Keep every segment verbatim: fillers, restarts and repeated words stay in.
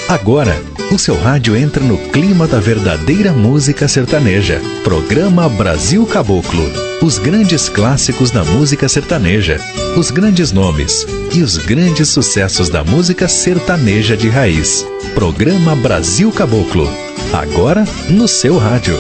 Agora, o seu rádio entra no clima da verdadeira música sertaneja. Programa Brasil Caboclo. Os grandes clássicos da música sertaneja, os grandes nomes e os grandes sucessos da música sertaneja de raiz. Programa Brasil Caboclo. Agora, no seu rádio.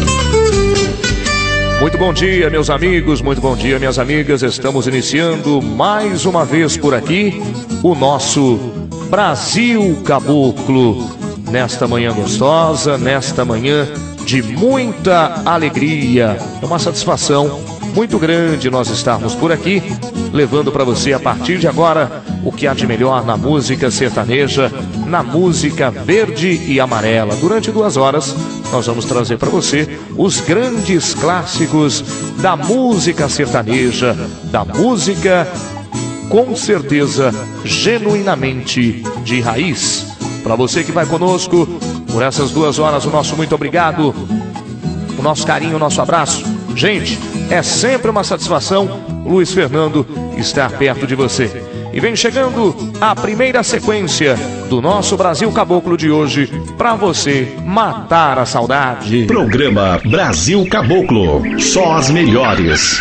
Muito bom dia, meus amigos, muito bom dia, minhas amigas. Estamos iniciando mais uma vez por aqui o nosso Brasil Caboclo. Nesta manhã gostosa, nesta manhã de muita alegria. É uma satisfação muito grande nós estarmos por aqui, levando para você a partir de agora o que há de melhor na música sertaneja, na música verde e amarela. Durante duas horas nós vamos trazer para você os grandes clássicos da música sertaneja, da música com certeza genuinamente de raiz. Para você que vai conosco por essas duas horas, o nosso muito obrigado, o nosso carinho, o nosso abraço. Gente, é sempre uma satisfação, Luiz Fernando, estar perto de você. E vem chegando a primeira sequência do nosso Brasil Caboclo de hoje, para você matar a saudade. Programa Brasil Caboclo, só as melhores.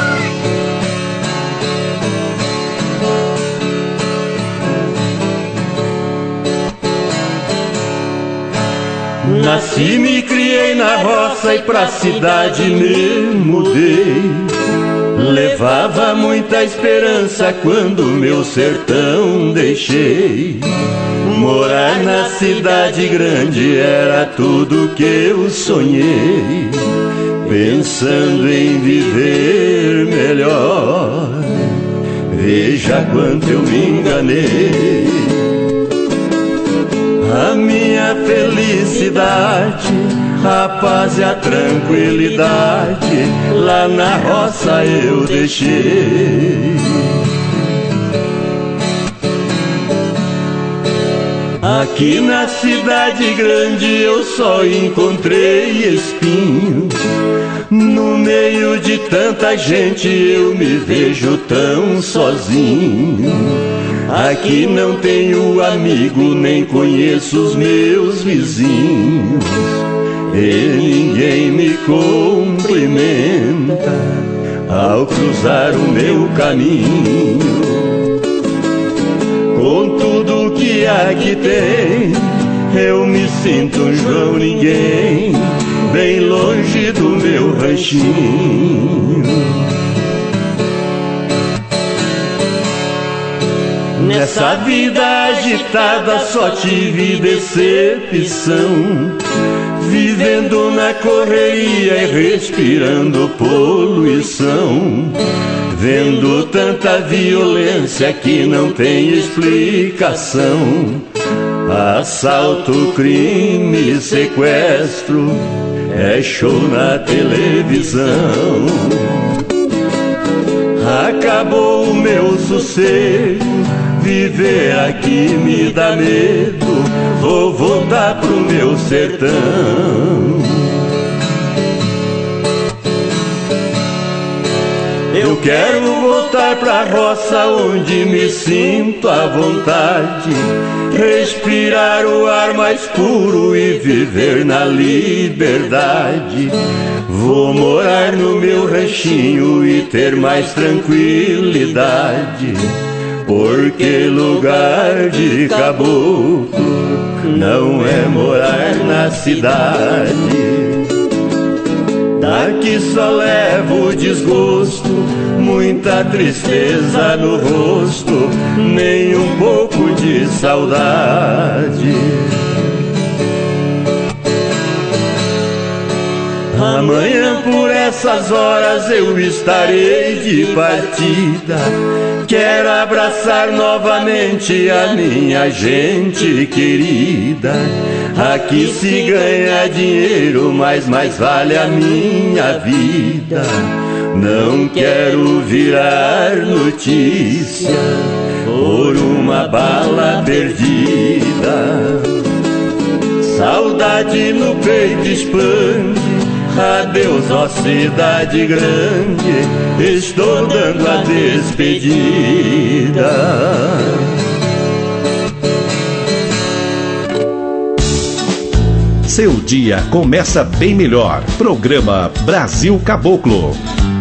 Nasci, me criei na roça e pra cidade me mudei. Levava muita esperança quando meu sertão deixei. Morar na cidade grande era tudo que eu sonhei, pensando em viver melhor. Veja quanto eu me enganei. A minha felicidade, a paz e a tranquilidade, lá na roça eu deixei. Aqui na cidade grande eu só encontrei espinhos. No meio de tanta gente eu me vejo tão sozinho. Aqui não tenho amigo, nem conheço os meus vizinhos, e ninguém me cumprimenta ao cruzar o meu caminho. Com tudo que aqui tem, eu me sinto um João Ninguém, bem longe do meu ranchinho. Nessa vida agitada só tive decepção, vivendo na correria e respirando poluição, vendo tanta violência que não tem explicação. Assalto, crime, sequestro, é show na televisão. Acabou o meu sossego, viver aqui me dá medo, vou voltar pro meu sertão. Eu quero voltar pra roça onde me sinto à vontade, respirar o ar mais puro e viver na liberdade. Vou morar no meu ranchinho e ter mais tranquilidade, porque lugar de caboclo não é morar na cidade. Daqui só levo desgosto, muita tristeza no rosto, nem um pouco de saudade. Amanhã por essas horas eu estarei de partida. Quero abraçar novamente a minha gente querida. Aqui se ganha dinheiro, mas mais vale a minha vida. Não quero virar notícia por uma bala perdida. Saudade no peito expande, adeus ó cidade grande, estou dando a despedida. Seu dia começa bem melhor. Programa Brasil Caboclo.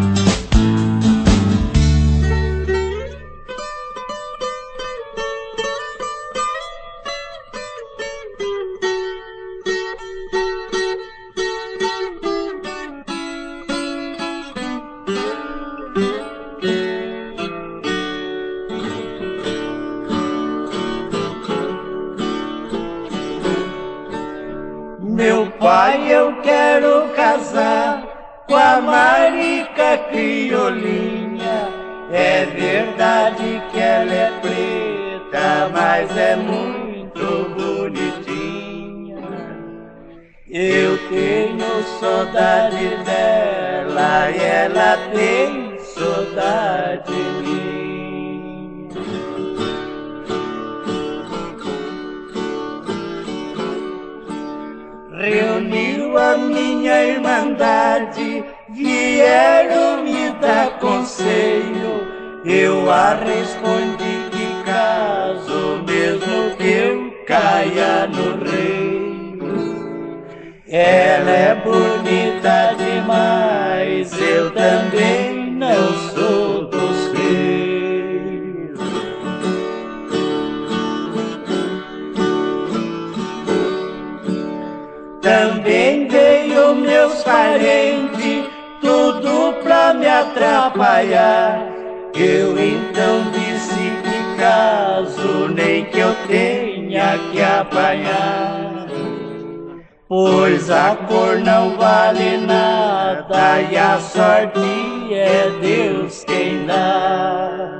Reuniu a minha irmandade, vieram me dar conselho. Eu a respondi que caso, mesmo que eu caia no reino. Ela é bonita demais, eu também não sou dos reis. Também veio meus parentes, tudo pra me atrapalhar. Eu então disse que caso, nem que eu tenha que apanhar. Pois a cor não vale nada e a sorte é Deus quem dá.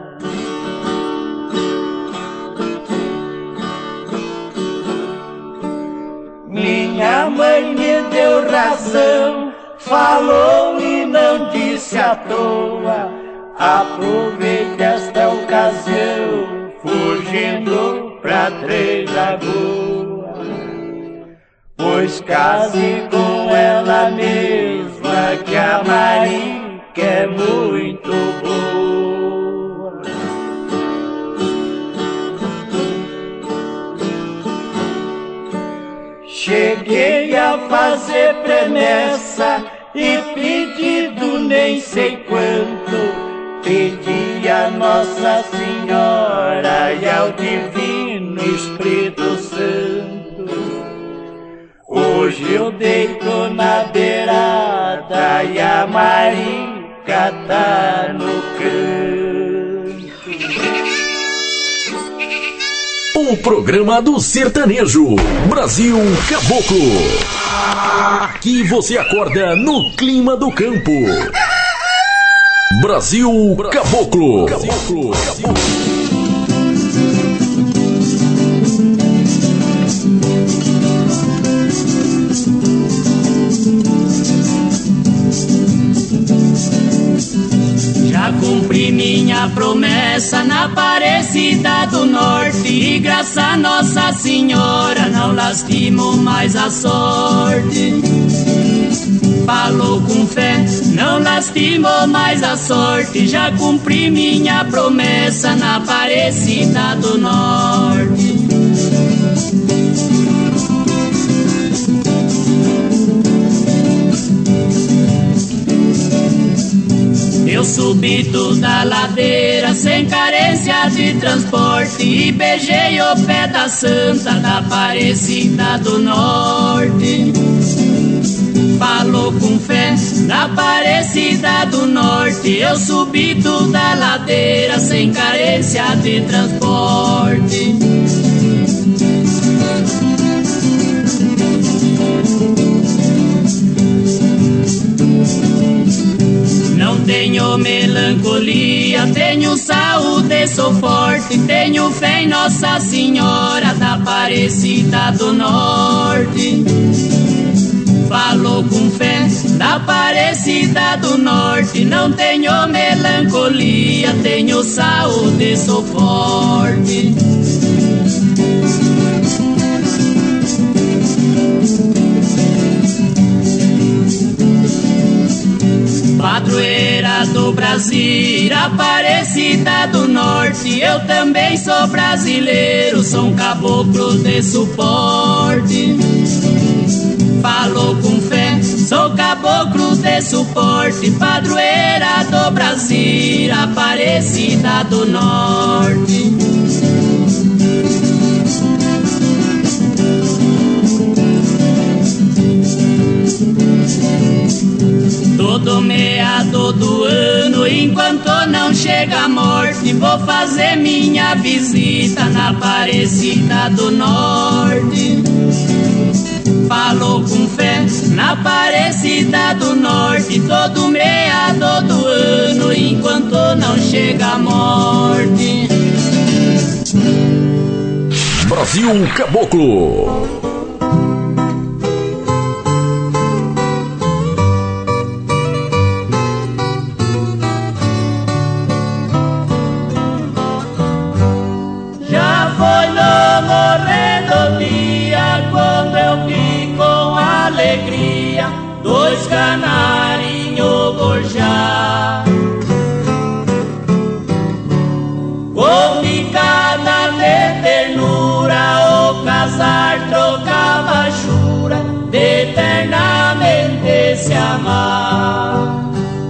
Minha mãe me deu razão, falou e não disse à toa. Aproveite esta ocasião, fugindo pra Três Lagoas. Pois case com ela mesma, que a Marica é muito boa. Cheguei a fazer promessa e pedido nem sei quanto. Pedi a Nossa Senhora e ao Divino Espírito Santo. Hoje eu deito na beirada e a Marica tá no canto. O programa do sertanejo, Brasil Caboclo. Aqui você acorda no clima do campo. Brasil Caboclo. Caboclo. Já cumpri minha promessa na Aparecida do Norte e graças a Nossa Senhora não lastimo mais a sorte. Falou com fé, não lastimou mais a sorte. Já cumpri minha promessa na Aparecida do Norte. Eu subi toda a ladeira sem carência de transporte e beijei o pé da Santa da Aparecida do Norte. Falou com fé da Aparecida do Norte. Eu subi toda a ladeira sem carência de transporte. Não tenho melancolia, tenho saúde, sou forte. Tenho fé em Nossa Senhora da Aparecida do Norte. Falou com fé da Aparecida do Norte. Não tenho melancolia, tenho saúde, sou forte. Padroeira do Brasil, Aparecida do Norte. Eu também sou brasileiro, sou um caboclo de suporte. falou com fé. Sou caboclo de suporte, padroeira do Brasil, Aparecida do Norte. Todo meado do ano, enquanto não chega a morte, vou fazer minha visita na Aparecida do Norte. Falou com fé na Aparecida do Norte, todo meado do ano, enquanto não chega a morte. Brasil Caboclo. Dois canarinhos gorjar, com picada de ternura, o casar trocava jura de eternamente se amar.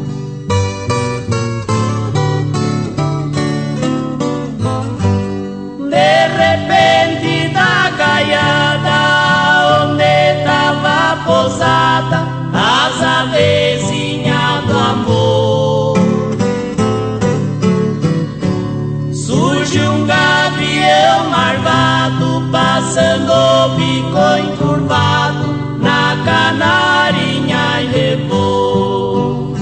De repente da gaiada, onde tava posada as avezinhas do amor, surge um gavião marvado, passando o bico encurvado na canarinha e levou.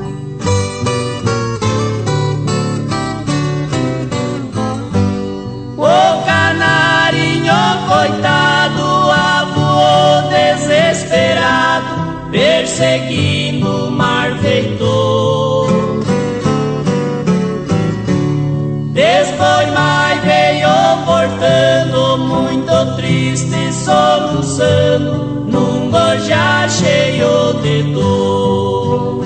O canarinho coitado avoou desesperado, perseguindo o malfeitor. Depois mais veio voltando, muito triste, soluçando, num gorjar cheio de dor.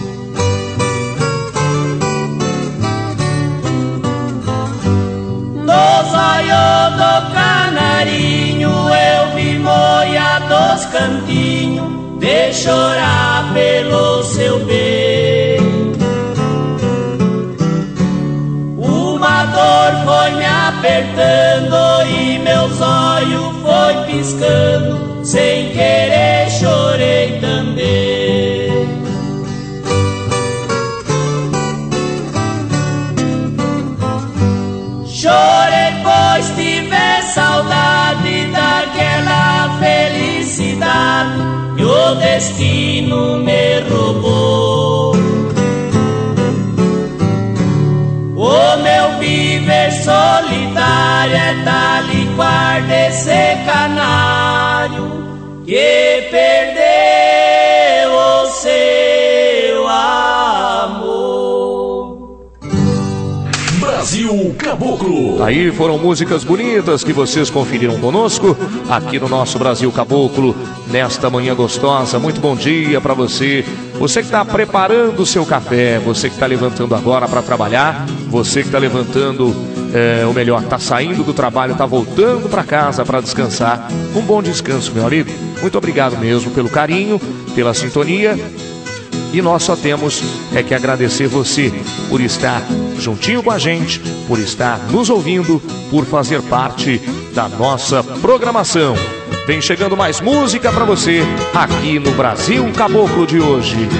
Nos olhos do canarinho eu vi moia dos cantinhos, de chorar pelo seu bem. Uma dor foi me apertando e meus olhos foi piscando, sem querer chorei também. Chorei pois tive saudade daquela felicidade que o destino me roubou. O meu viver solitário é tal e qual desse canário que perdeu o seu amor. Brasil Caboclo. Aí foram músicas bonitas que vocês conferiram conosco aqui no nosso Brasil Caboclo nesta manhã gostosa. Muito bom dia para você. Você que está preparando o seu café, você que está levantando agora para trabalhar, você que está levantando, é, ou melhor, está saindo do trabalho, está voltando para casa para descansar. Um bom descanso, meu amigo. Muito obrigado mesmo pelo carinho, pela sintonia. E nós só temos é que agradecer você por estar juntinho com a gente, por estar nos ouvindo, por fazer parte da nossa programação. Vem chegando mais música para você aqui no Brasil Caboclo de hoje.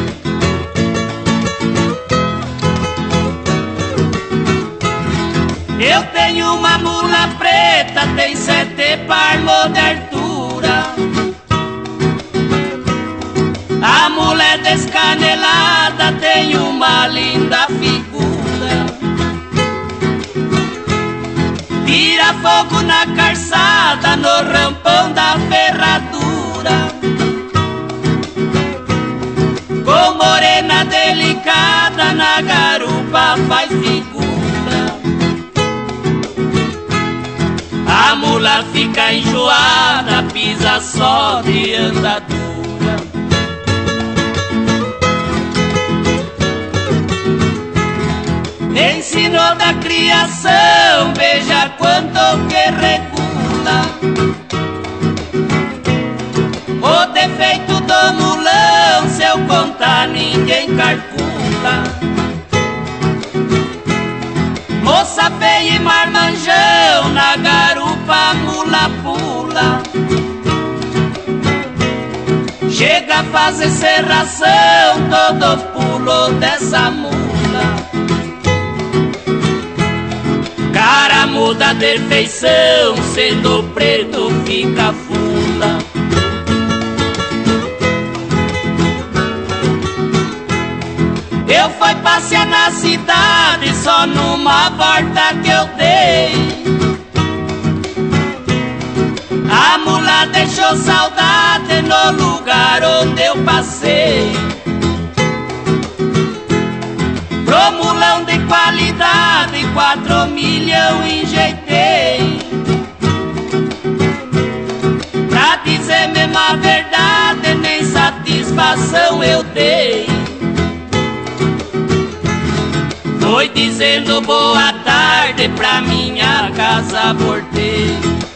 Eu tenho uma mula preta, tem sete palmos de altura. A mulher descanelada tem uma linda figura. Tira fogo na calçada, no rampão da ferradura. Com morena delicada, na garupa faz figura. A mula fica enjoada, pisa só de andadura. Ensinou da criação, veja quanto que regula. O defeito eu contar, ninguém calcula. Moça feia e marmanjão, na garupa a mula pula. Chega a fazer serração, todo pulo dessa mula. Cara muda de feição, sendo preto fica fula. Eu fui passear na cidade só numa volta que eu dei. A mula deixou saudade no lugar onde eu passei. Pro mulão de qualidade, quatro milhão enjeitei. Pra dizer mesmo a verdade, nem satisfação eu dei. Foi dizendo boa tarde, pra minha casa voltei.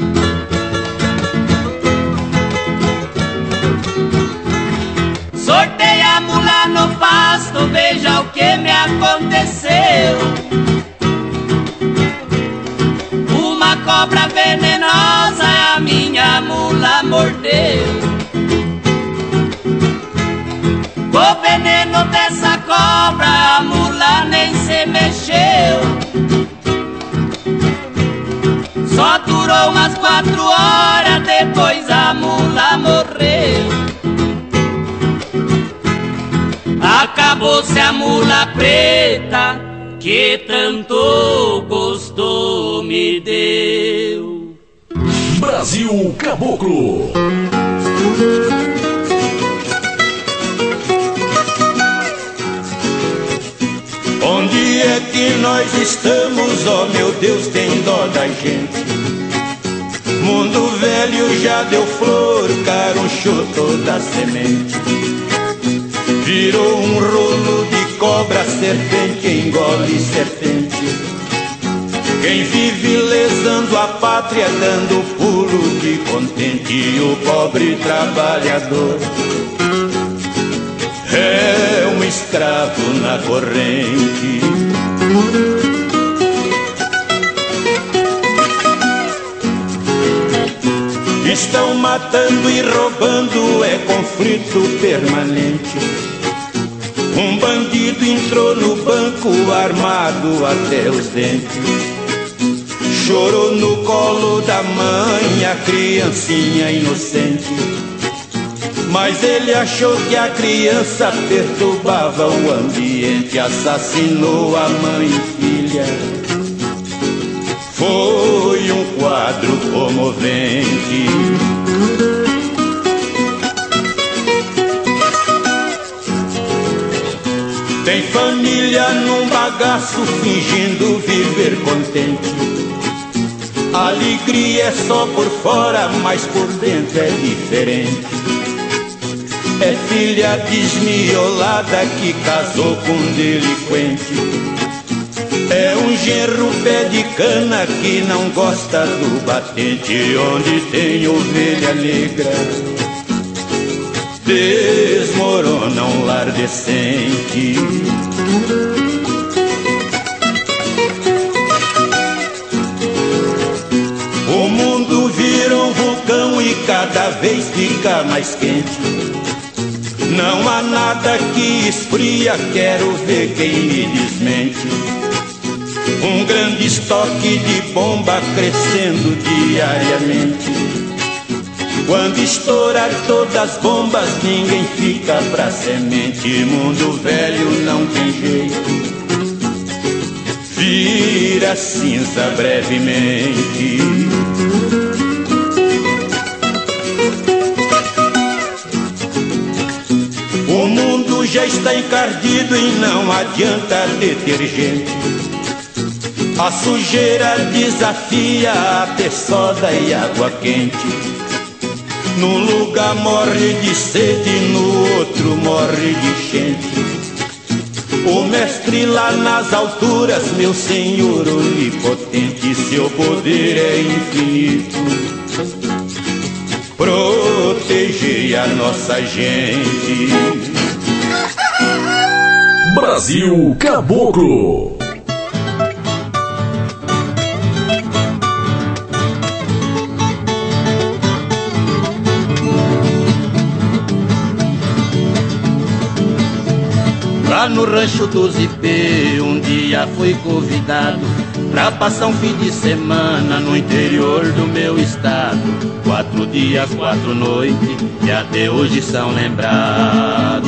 Sortei a mula no pasto, veja o que me aconteceu. Uma cobra venenosa a minha mula mordeu. O veneno dessa cobra a mula nem se mexeu. Só durou umas quatro horas, depois a mula morreu. Acabou-se a mula preta que tanto gosto me deu. Brasil Caboclo. Onde é que nós estamos, ó meu Deus, tem dó da gente. Mundo velho já deu flor, carunchou toda a semente. Virou um rolo de cobra, serpente engole serpente. Quem vive lesando a pátria, dando pulo de contente. E o pobre trabalhador é um escravo na corrente. Estão matando e roubando, é conflito permanente. Um bandido entrou no banco armado até os dentes. Chorou no colo da mãe a criancinha inocente. Mas ele achou que a criança perturbava o ambiente. Assassinou a mãe e filha. Foi um quadro comovente. Tem família num bagaço fingindo viver contente. A alegria é só por fora, mas por dentro é diferente. É filha desmiolada que casou com um delinquente. É um genro pé de cana que não gosta do batente. Onde tem ovelha negra, desmorona um lar decente. O mundo vira um vulcão e cada vez fica mais quente. Não há nada que esfria, quero ver quem me desmente. Um grande estoque de bomba crescendo diariamente. Quando estourar todas as bombas, ninguém fica pra semente. Mundo velho não tem jeito, vira cinza brevemente. O mundo já está encardido e não adianta detergente. A sujeira desafia a ter soda e água quente. Num lugar morre de sede, no outro morre de enchente. O mestre lá nas alturas, meu senhor onipotente, seu poder é infinito, protegei a nossa gente. Brasil Caboclo. Lá no rancho do Zipê, um dia fui convidado pra passar um fim de semana no interior do meu estado. Quatro dias, quatro noites, que até hoje são lembrados.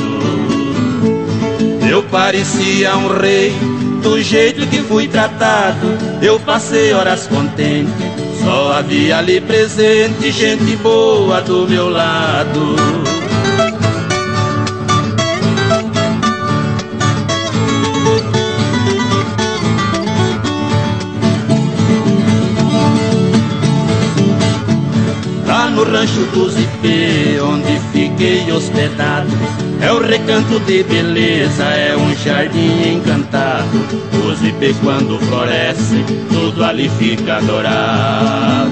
Eu parecia um rei, do jeito que fui tratado. Eu passei horas contente, só havia ali presente gente boa do meu lado. No rancho do Zipê, onde fiquei hospedado, é o recanto de beleza, é um jardim encantado. O Zipê quando floresce, tudo ali fica dourado.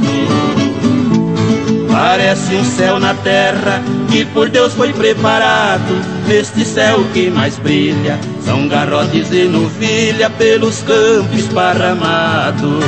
Parece um céu na terra, que por Deus foi preparado. Neste céu que mais brilha, são garrotes e novilha pelos campos esparramados.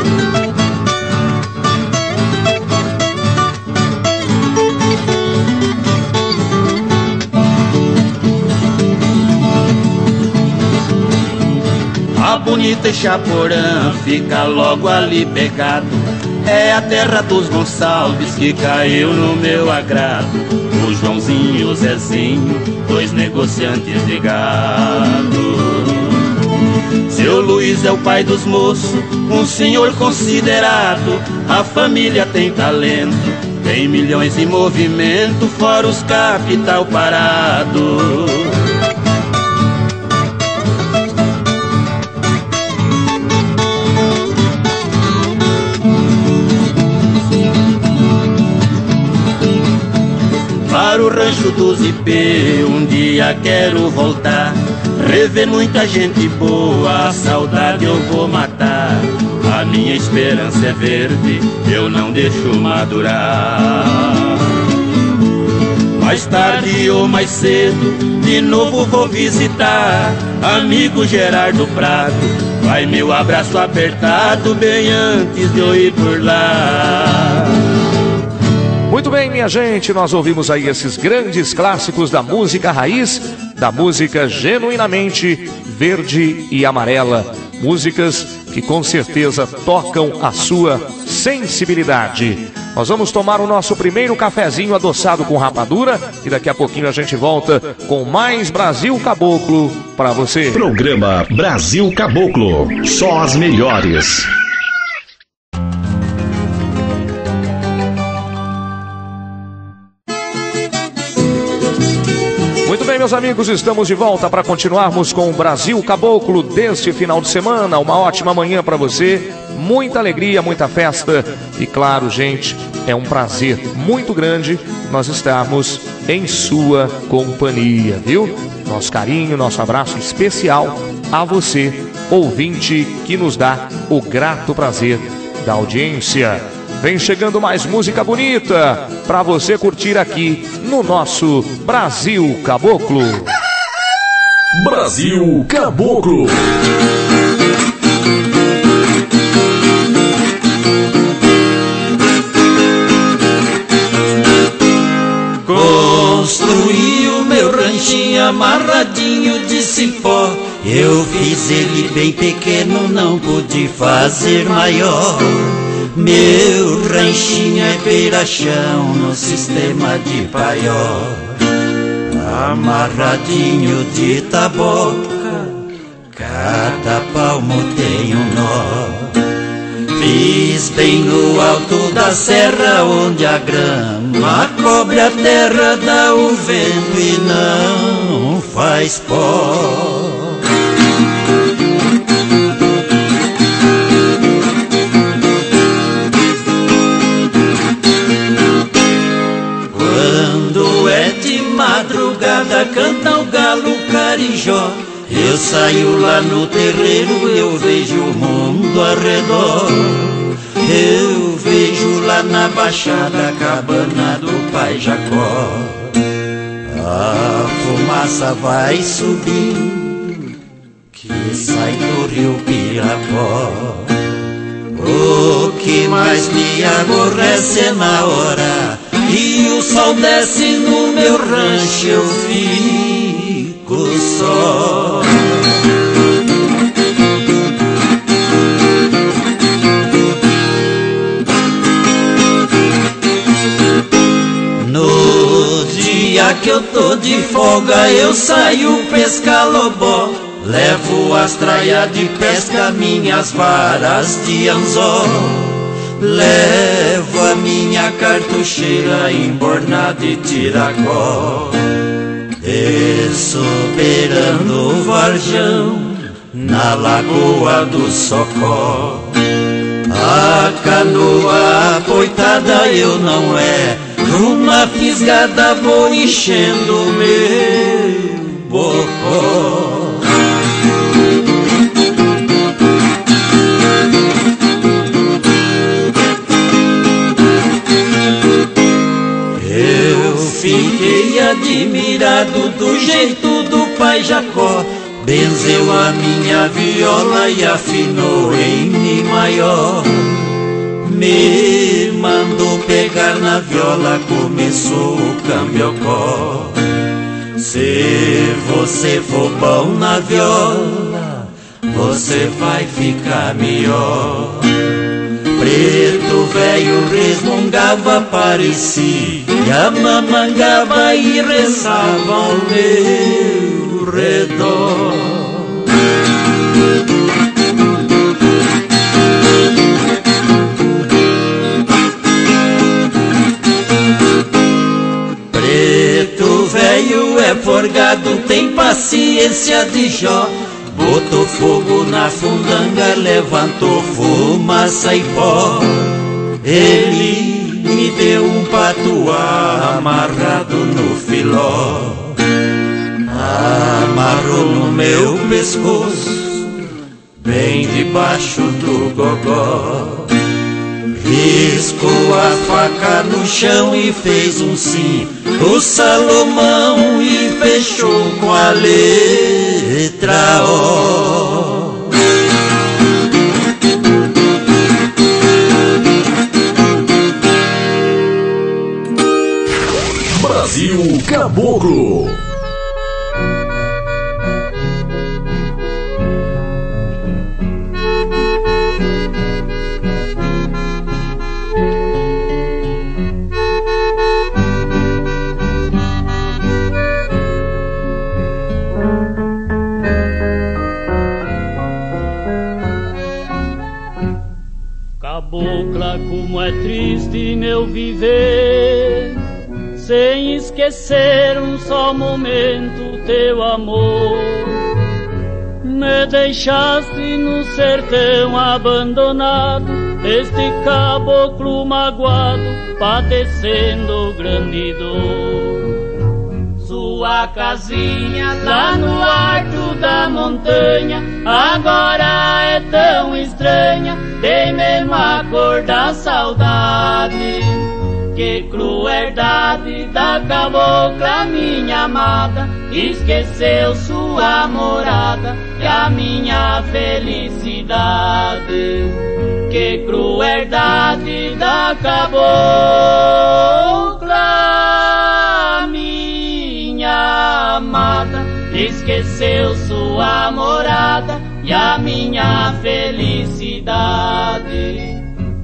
A bonita Chaporã fica logo ali pegado. É a terra dos Gonçalves que caiu no meu agrado. O Joãozinho e o Zezinho, dois negociantes de gado. Seu Luiz é o pai dos moços, um senhor considerado. A família tem talento, tem milhões em movimento, fora os capital parado. Para o rancho do Zipê, um dia quero voltar, rever muita gente boa, a saudade eu vou matar. A minha esperança é verde, eu não deixo madurar. Mais tarde ou mais cedo, de novo vou visitar. Amigo Gerardo Prado, vai meu abraço apertado, bem antes de eu ir por lá. Muito bem, minha gente, nós ouvimos aí esses grandes clássicos da música raiz, da música genuinamente verde e amarela. Músicas que com certeza tocam a sua sensibilidade. Nós vamos tomar o nosso primeiro cafezinho adoçado com rapadura e daqui a pouquinho a gente volta com mais Brasil Caboclo para você. Programa Brasil Caboclo, só as melhores. Muito bem, meus amigos, estamos de volta para continuarmos com o Brasil Caboclo deste final de semana. Uma ótima manhã para você, muita alegria, muita festa e claro, gente, é um prazer muito grande nós estarmos em sua companhia, viu? Nosso carinho, nosso abraço especial a você, ouvinte, que nos dá o grato prazer da audiência. Vem chegando mais música bonita para você curtir aqui no nosso Brasil Caboclo. Brasil Caboclo. Construí o meu ranchinho amarradinho de cipó. Eu fiz ele bem pequeno, não pude fazer maior. Meu ranchinho é beira-chão no sistema de paió, amarradinho de taboca, cada palmo tem um nó. Fiz bem no alto da serra, onde a grama cobre a terra, dá o vento e não faz pó. Madrugada canta o galo carijó. Eu saio lá no terreiro, eu vejo o mundo ao redor. Eu vejo lá na baixada a cabana do pai Jacó. A fumaça vai subindo, que sai do rio Pirapó. O que mais me aborrece é na hora e o sol desce no meu rancho, eu fico só. No dia que eu tô de folga, eu saio pescar lobó. Levo as traias de pesca, minhas varas de anzol. Levo a minha cartucheira embornada de tiracó. Desço beirando o varjão na lagoa do Socó. A canoa apoitada eu não é, numa fisgada vou enchendo meu bocó. Fiquei admirado do jeito do pai Jacó. Benzeu a minha viola e afinou em Mi maior. Me mandou pegar na viola, começou o cambiocó. Se você for bom na viola, você vai ficar melhor. Preto velho resmungava, parecia mamangava e rezava ao meu redor. Preto velho é forgado, tem paciência de Jó. Botou fogo na fundanga, levantou fumaça e pó. Ele me deu um patuá amarrado no filó. Amarrou no meu pescoço, bem debaixo do gogó. Riscou a faca no chão e fez um sim do Salomão e fechou com a letra O. Brasil Caboclo. Cabocla, como é triste meu viver, sem esquecer um só momento teu amor. Me deixaste no sertão abandonado, este caboclo magoado, padecendo grande dor. Sua casinha lá no alto da montanha agora é tão estranha, tem mesmo a cor da saudade. Que crueldade da cabocla, minha amada, esqueceu sua morada e a minha felicidade. Que crueldade da cabocla, minha amada, esqueceu sua morada e a minha felicidade.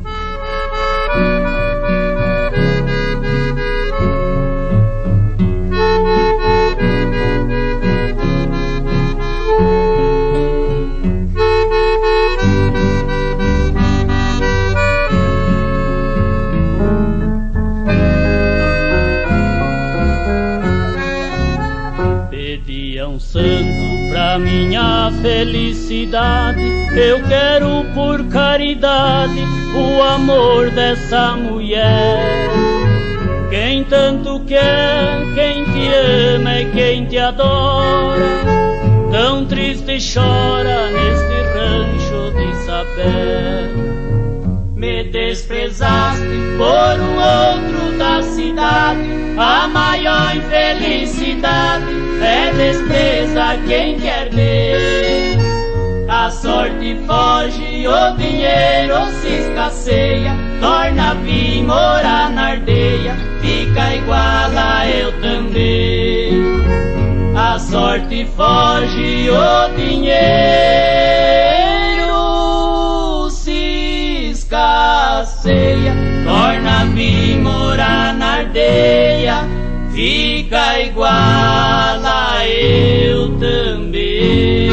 Santo pra minha felicidade, eu quero por caridade o amor dessa mulher. Quem tanto quer, quem te ama e quem te adora, tão triste chora neste rancho de Sapé. Me me desprezaste por um outro da cidade. A maior infelicidade é despreza quem quer ver. A sorte foge, o dinheiro se escasseia, torna vir morar na aldeia, fica igual a eu também. A sorte foge, o dinheiro se escasseia, torna vir morar na aldeia, fica igual a eu também.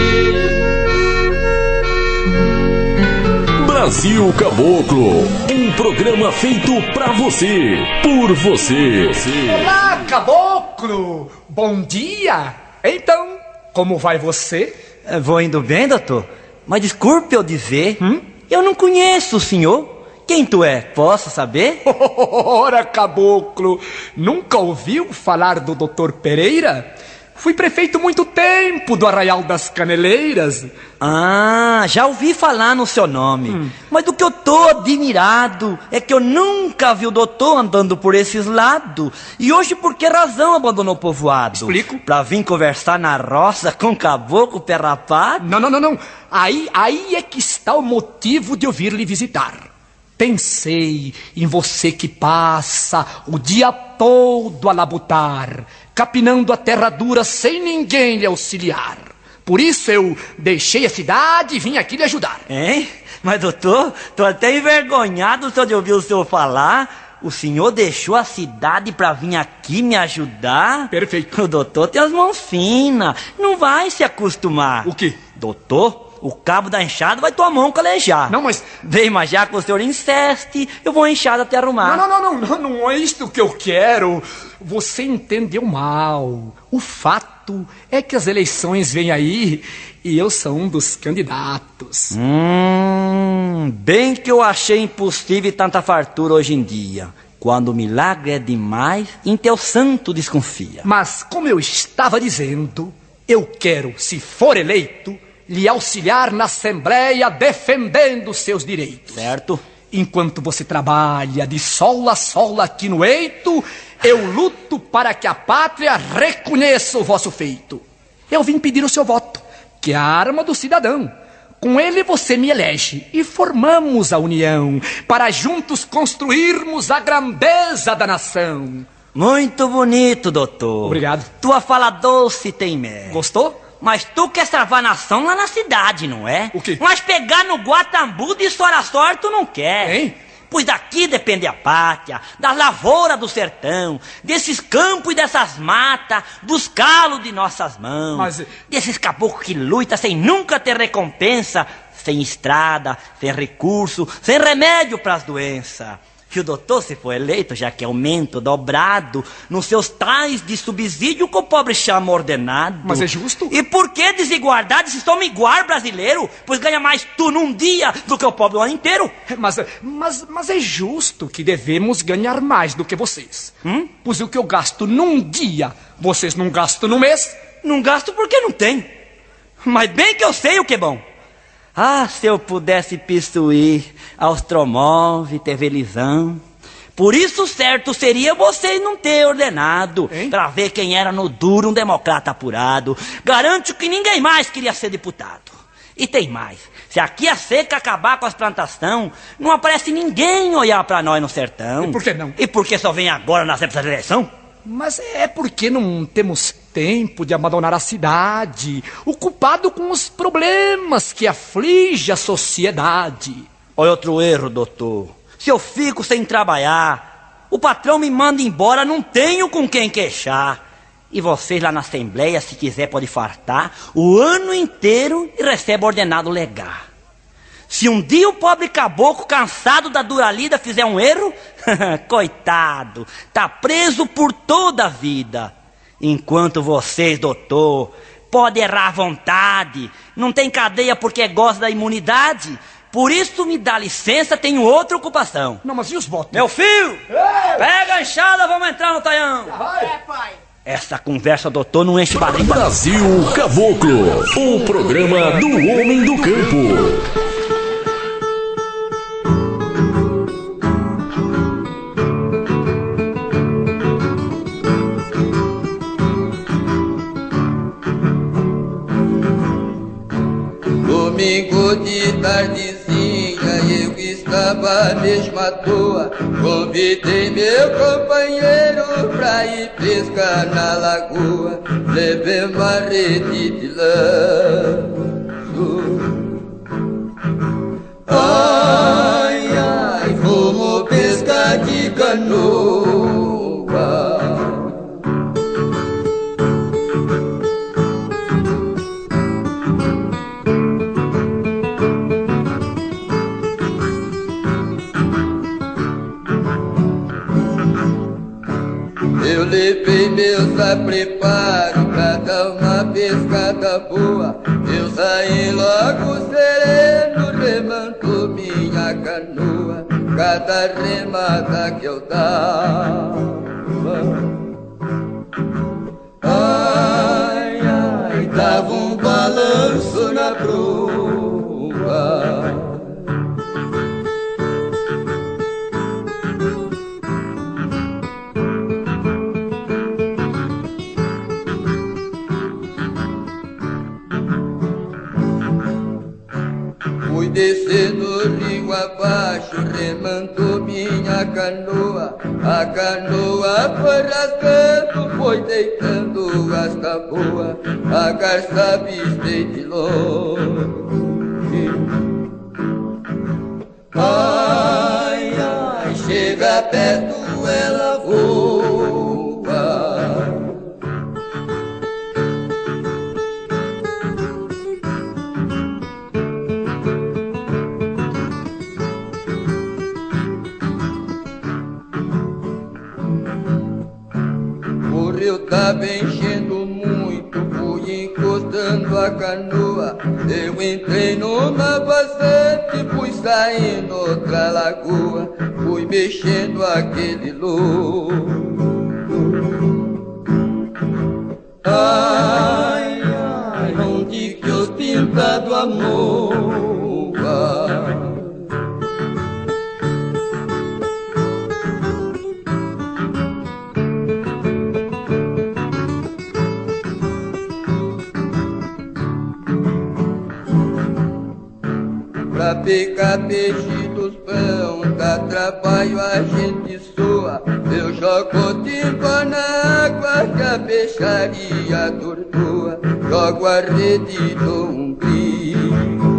Brasil Caboclo, um programa feito pra você, por você. Olá, Caboclo! Bom dia! Então, como vai você? Vou indo bem, doutor. Mas desculpe eu dizer, hum? eu não conheço o senhor. Quem tu é? Posso saber? Ora, Caboclo, nunca ouviu falar do doutor Pereira? Fui prefeito muito tempo do Arraial das Caneleiras. Ah, já ouvi falar no seu nome. Hum. Mas do que eu tô admirado é que eu nunca vi o doutor andando por esses lados. E hoje por que razão abandonou o povoado? Explico. Pra vir conversar na roça com o caboclo pé rapado? Não, não, não, não. Aí, aí é que está o motivo de eu vir lhe visitar. Pensei em você que passa o dia todo a labutar, capinando a terra dura sem ninguém lhe auxiliar. Por isso eu deixei a cidade e vim aqui lhe ajudar. Hein? Mas doutor, tô até envergonhado só de ouvir o senhor falar. O senhor deixou a cidade pra vir aqui me ajudar? Perfeito. O doutor tem as mãos finas, não vai se acostumar. O quê? Doutor, o cabo da enxada vai tua mão calejar. Não, mas... Bem, mas já que o senhor insiste, eu vou a enxada até arrumar. Não, não, não, não, não é isto que eu quero. Você entendeu mal. O fato é que as eleições vêm aí e eu sou um dos candidatos. Hum, bem que eu achei impossível tanta fartura hoje em dia. Quando o milagre é demais, em teu santo desconfia. Mas, como eu estava dizendo, eu quero, se for eleito, lhe auxiliar na Assembleia defendendo seus direitos. Certo. Enquanto você trabalha de sol a sol aqui no eito, eu luto para que a pátria reconheça o vosso feito. Eu vim pedir o seu voto, que é a arma do cidadão. Com ele você me elege e formamos a união, para juntos construirmos a grandeza da nação. Muito bonito, doutor. Obrigado. Tua fala doce tem mel. Gostou? Mas tu quer salvar a nação lá na cidade, não é? O quê? Mas pegar no Guatambu de Soraçor tu não quer. Hein? Pois daqui depende a pátria, das lavouras do sertão, desses campos e dessas matas, dos calos de nossas mãos. Mas... desses caboclos que lutam sem nunca ter recompensa, sem estrada, sem recurso, sem remédio para as doenças. Que o doutor, se for eleito, já que é aumento dobrado nos seus tais de subsídio que o pobre chama ordenado. Mas é justo? E por que desigualdade se somos igual brasileiro? Pois ganha mais tu num dia do que o pobre o ano inteiro. Mas, mas, mas é justo que devemos ganhar mais do que vocês. Hum? Pois o que eu gasto num dia, vocês não gastam no mês? Não gasto porque não tem. Mas bem que eu sei o que é bom. Ah, se eu pudesse pistuir Austromóvel, T V Lisão. Por isso certo seria vocês não ter ordenado, hein? Pra ver quem era no duro um democrata apurado. Garanto que ninguém mais queria ser deputado. E tem mais, se aqui a seca acabar com as plantações, não aparece ninguém olhar pra nós no sertão. E por que não? E por que só vem agora nas épocas da eleição? Mas é porque não temos tempo de abandonar a cidade, ocupado com os problemas que afligem a sociedade. Olha outro erro, doutor. Se eu fico sem trabalhar, o patrão me manda embora, não tenho com quem queixar. E vocês lá na Assembleia, se quiser, pode fartar o ano inteiro e recebe ordenado legar. Se um dia o pobre caboclo, cansado da dura lida, fizer um erro, coitado, tá preso por toda a vida. Enquanto vocês, doutor, podem errar à vontade, não tem cadeia porque gosta da imunidade. Por isso me dá licença, tenho outra ocupação. Não, mas e os votos? Meu filho, Ei. pega a enxada, vamos entrar no taião. É, pai. Essa conversa, doutor, não enche barriga. Brasil Caboclo, o programa do homem do campo. eu estava mesmo à toa, convidei meu companheiro pra ir pescar na lagoa. Levei uma rede de lanço. Ai, ai, fomos pescar de canoa. Eu levei meus preparo pra dar uma pescada boa. Eu saí logo sereno, remando minha canoa. Cada remada que eu dava, ai, ai, dava um balanço na proa. Fui descendo o rio abaixo, remando minha canoa. A canoa foi rasgando, foi deitando as taboas. A garça avistei de longe. Ai, ai, chega perto, ela voa. O rio tava enchendo muito, fui encostando a canoa. Eu entrei numa vazante, fui saindo outra lagoa. Fui mexendo aquele lodo. Ai, ai, onde que os pintados amor? Pra pegar peixe dos pão, dá trabalho, a gente soa. Eu jogo timpa na água que a peixaria tortoa. Jogo a rede e dou um grito.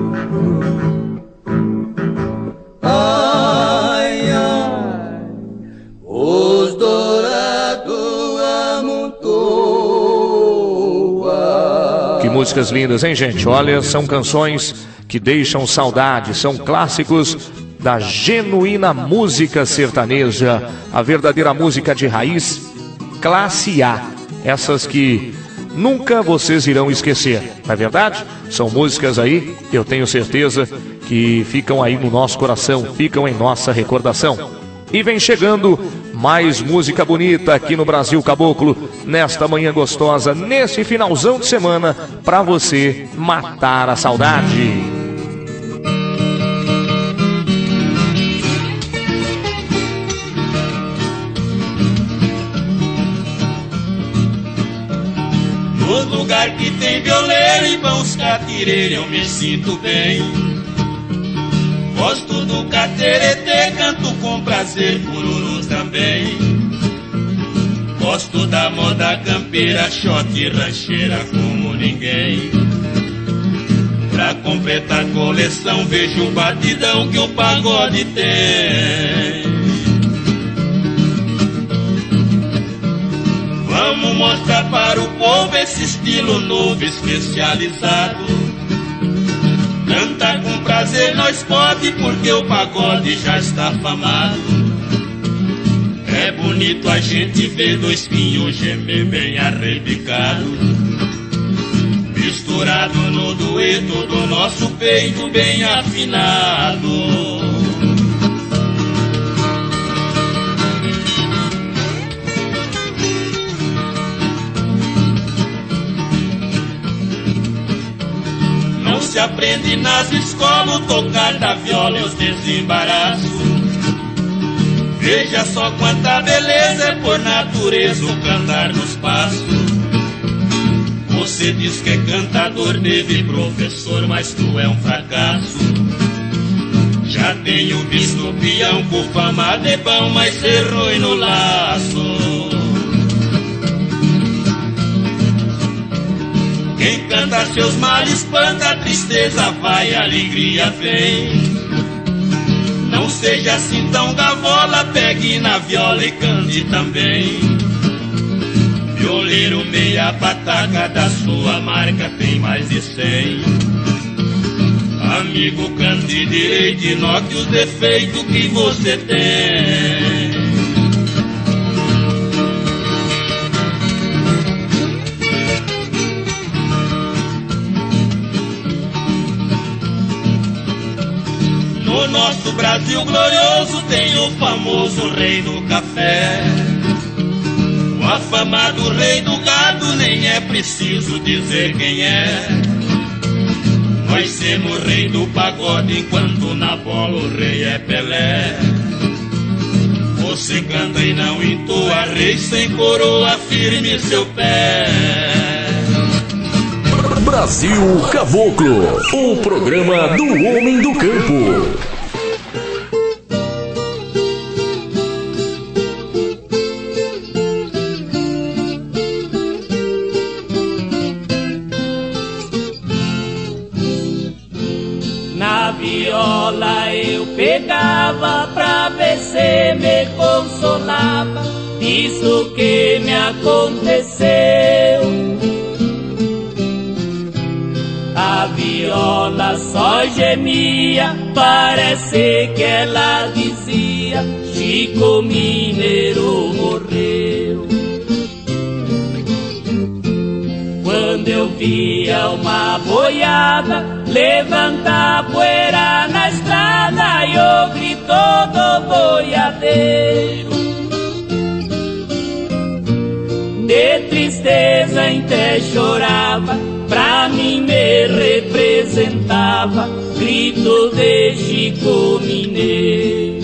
Ai, ai, os dourados amontoa. Que músicas lindas, hein, gente? Olha, são canções que deixam saudade, são clássicos da genuína música sertaneja, a verdadeira música de raiz, classe A, essas que nunca vocês irão esquecer, não é verdade? São músicas aí, eu tenho certeza, que ficam aí no nosso coração, ficam em nossa recordação. E vem chegando mais música bonita aqui no Brasil Caboclo, nesta manhã gostosa, nesse finalzão de semana, pra você matar a saudade. No lugar que tem violeiro e bons catireiros eu me sinto bem. Gosto do cateretê, canto com prazer, cururu também. Gosto da moda campeira, shot e rancheira como ninguém. Pra completar a coleção vejo o batidão que o pagode tem. Vamos mostrar para o povo esse estilo novo especializado. Cantar com prazer nós pode, porque o pagode já está famado. É bonito a gente ver dois pinhos gemer bem arrebicado, misturado no dueto do nosso peito bem afinado. Se aprende nas escolas tocar da viola e os desembaraços. Veja só quanta beleza é por natureza o cantar nos passos. Você diz que é cantador, teve professor, mas tu é um fracasso. Já Já tenho visto peão com fama de bom, mas ser ruim no laço. Quem canta seus males espanta, a tristeza vai, a alegria vem. Não seja assim tão gavola, pegue na viola e cante também. Violeiro meia pataca, da sua marca tem mais de cem. Amigo, cante direito e note os defeitos que você tem. No nosso Brasil glorioso tem o famoso rei do café. O afamado rei do gado, nem é preciso dizer quem é. Nós semos rei do pagode, enquanto na bola o rei é Pelé. Você canta e não entoa, rei sem coroa, firme seu pé. Brasil Caboclo, o programa do homem do campo. Na viola eu pegava pra ver se me consolava disso que me aconteceu. A viola só gemia, parece que ela dizia: Chico Mineiro morreu. Quando eu via uma boiada levantar poeira na estrada, e o grito do boiadeiro, de tristeza até chorava, pra mim me representava, grito de Chico Mineiro.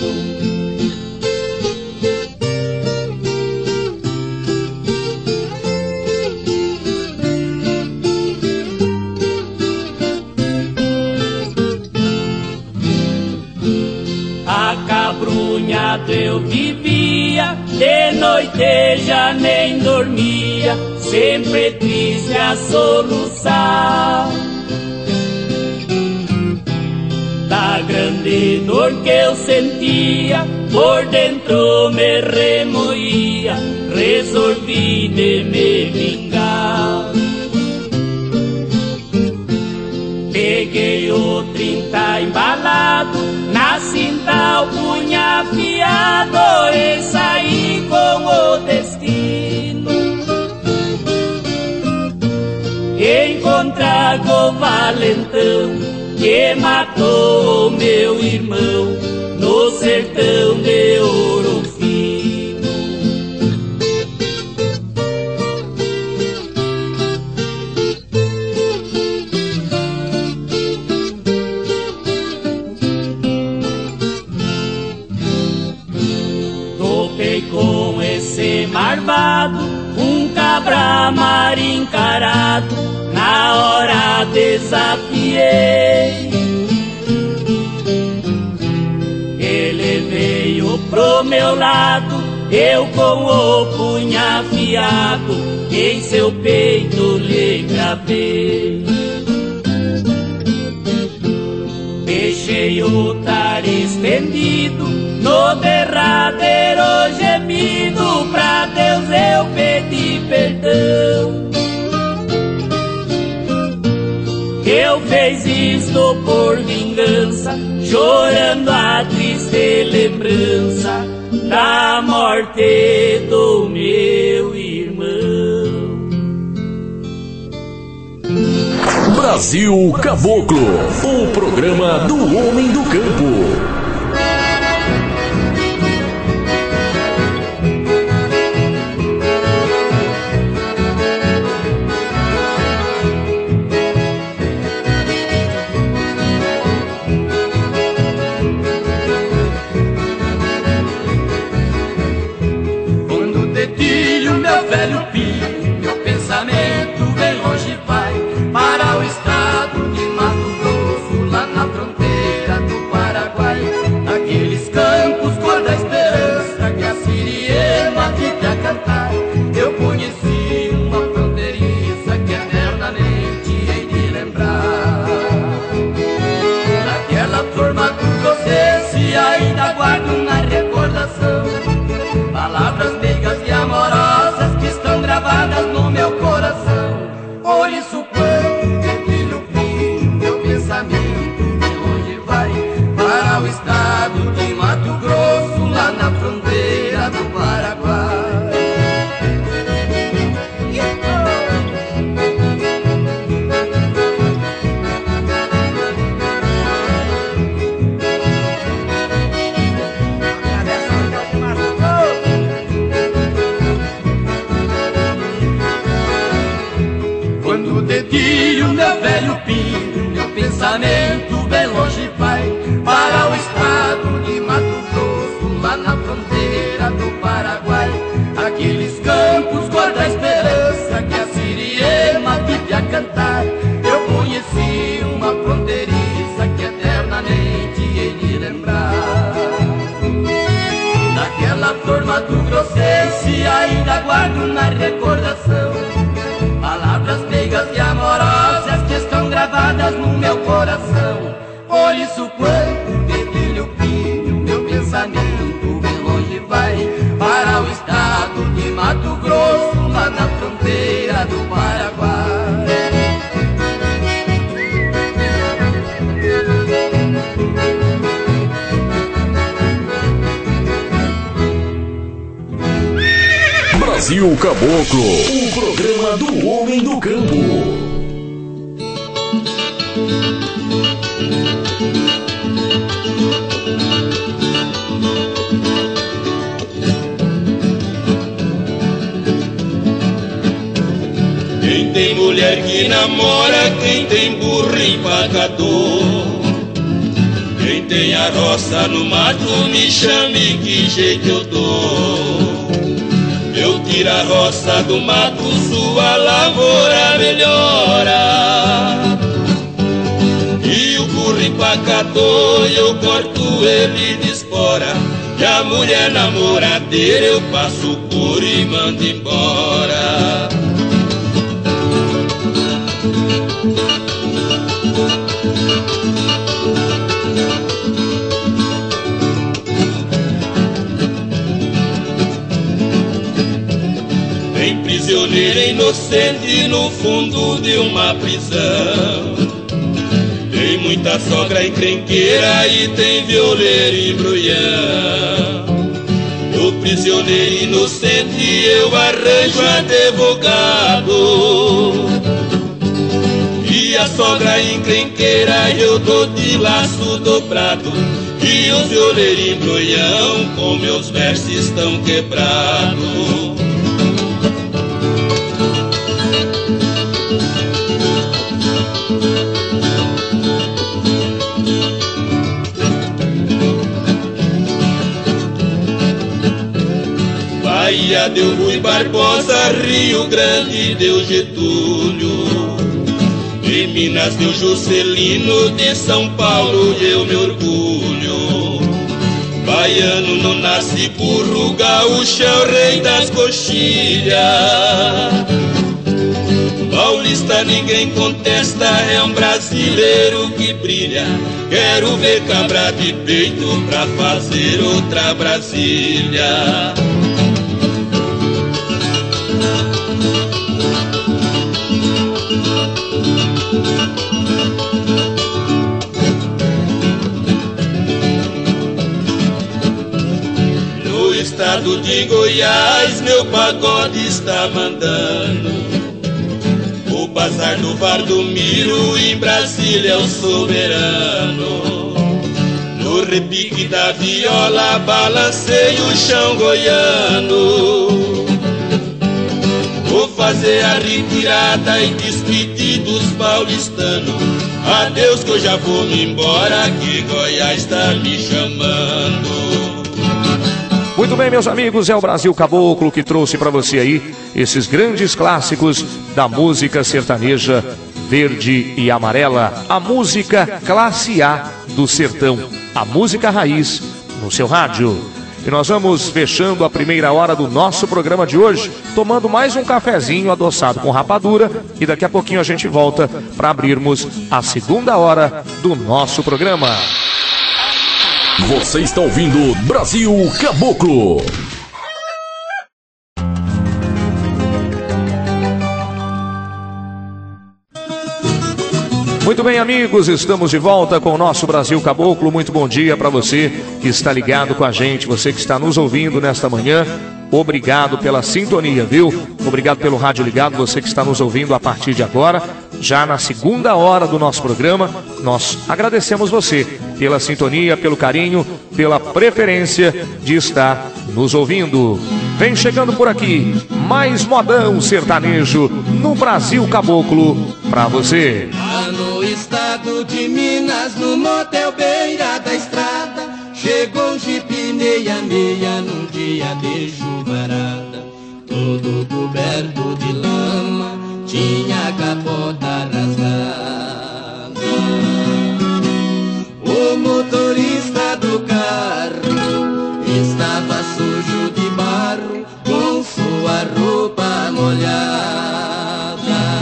Acabrunhado eu vivia, de noite já nem dormia, sempre triste a soluçar. Da grande dor que eu sentia, por dentro me remoía, resolvi de me vingar. Peguei o trinta embalado, na cinta o punho afiado, e saí com o destino encontrar com o valentão que matou o meu irmão no sertão de Ouro Fino. Topei com esse marvado, um cabra mar encarado, na hora desafiei. Ele veio pro meu lado, eu com o punho afiado, em seu peito lhe gravei. Deixei o tar estendido, no derradeiro gemido, pra Deus eu pedi perdão. Eu fiz isto por vingança, chorando a triste lembrança da morte do meu irmão. Brasil Caboclo, o programa do homem do campo. Velho Pio, meu pensamento bem longe vai, para o estado de Mato Grosso, lá na fronteira do Paraguai. coração. Palavras meigas e amorosas que estão gravadas no meu coração. Por isso quando dedilho o fim, meu pensamento de longe vai para o estado de Mato Grosso, lá na fronteira do Paraguai. Quando o dedilho, meu velho pinho, meu pensamento bem longe vai para o estado de Mato Grosso, lá na fronteira do Paraguai. Aqueles campos cor da esperança que a siriema vive a cantar. Eu conheci uma fronteiriça que eternamente hei de lembrar. Daquela flor mato-grossense ainda guardo na recordação palavras meigas e amorosas que estão gravadas no meu coração. Por isso quando dedilho o pinho, meu pensamento bem longe vai para o estado de Mato Grosso, lá na fronteira do Paraguai. Brasil Caboclo, o programa do homem do campo. Quem tem mulher que namora, quem tem burro empacador, quem tem a roça no mato, me chame que jeito eu dou. Eu tiro a roça do mato, sua lavoura melhora. E o burro empacador, eu corto ele de espora. E a mulher namoradeira, eu passo o couro e mando embora. Tem prisioneiro inocente no fundo de uma prisão. Tem muita sogra encrenqueira e tem violeiro embrulhão. O prisioneiro inocente eu arranjo advogado. E a sogra encrenqueira eu dou de laço dobrado. E os violeiros embrulhão com meus versos estão quebrados. Bahia deu Rui Barbosa, Rio Grande deu Getúlio, em Minas deu Juscelino, de São Paulo eu me orgulho. Baiano não nasce burro, gaúcho é o rei das coxilhas. Paulista ninguém contesta, é um brasileiro que brilha. Quero ver cabra de peito pra fazer outra Brasília. No estado de Goiás, meu pagode está mandando. O bazar do Vardomiro, em Brasília é o soberano. No repique da viola, balancei o chão goiano. Vou fazer a retirada e despedir dos paulistanos. Adeus que eu já vou me embora, que Goiás está me chamando. Muito bem, meus amigos, é o Brasil Caboclo que trouxe para você aí esses grandes clássicos da música sertaneja verde e amarela. A música classe A do sertão, a música raiz no seu rádio. E nós vamos fechando a primeira hora do nosso programa de hoje, tomando mais um cafezinho adoçado com rapadura, e daqui a pouquinho a gente volta para abrirmos a segunda hora do nosso programa. Você está ouvindo Brasil Caboclo. Muito bem, amigos, estamos de volta com o nosso Brasil Caboclo. Muito bom dia para você que está ligado com a gente, você que está nos ouvindo nesta manhã. Obrigado pela sintonia, viu? Obrigado pelo rádio ligado, você que está nos ouvindo a partir de agora. Já na segunda hora do nosso programa, nós agradecemos você pela sintonia, pelo carinho, pela preferência de estar nos ouvindo. Vem chegando por aqui, mais modão sertanejo no Brasil Caboclo pra você. Lá no estado de Minas, no motel beira da estrada, chegou um jipe meia-meia num dia de chuvarada. Todo coberto de lama, tinha a capota rasgada. O motorista do carro estava sujo de barro, com sua roupa molhada.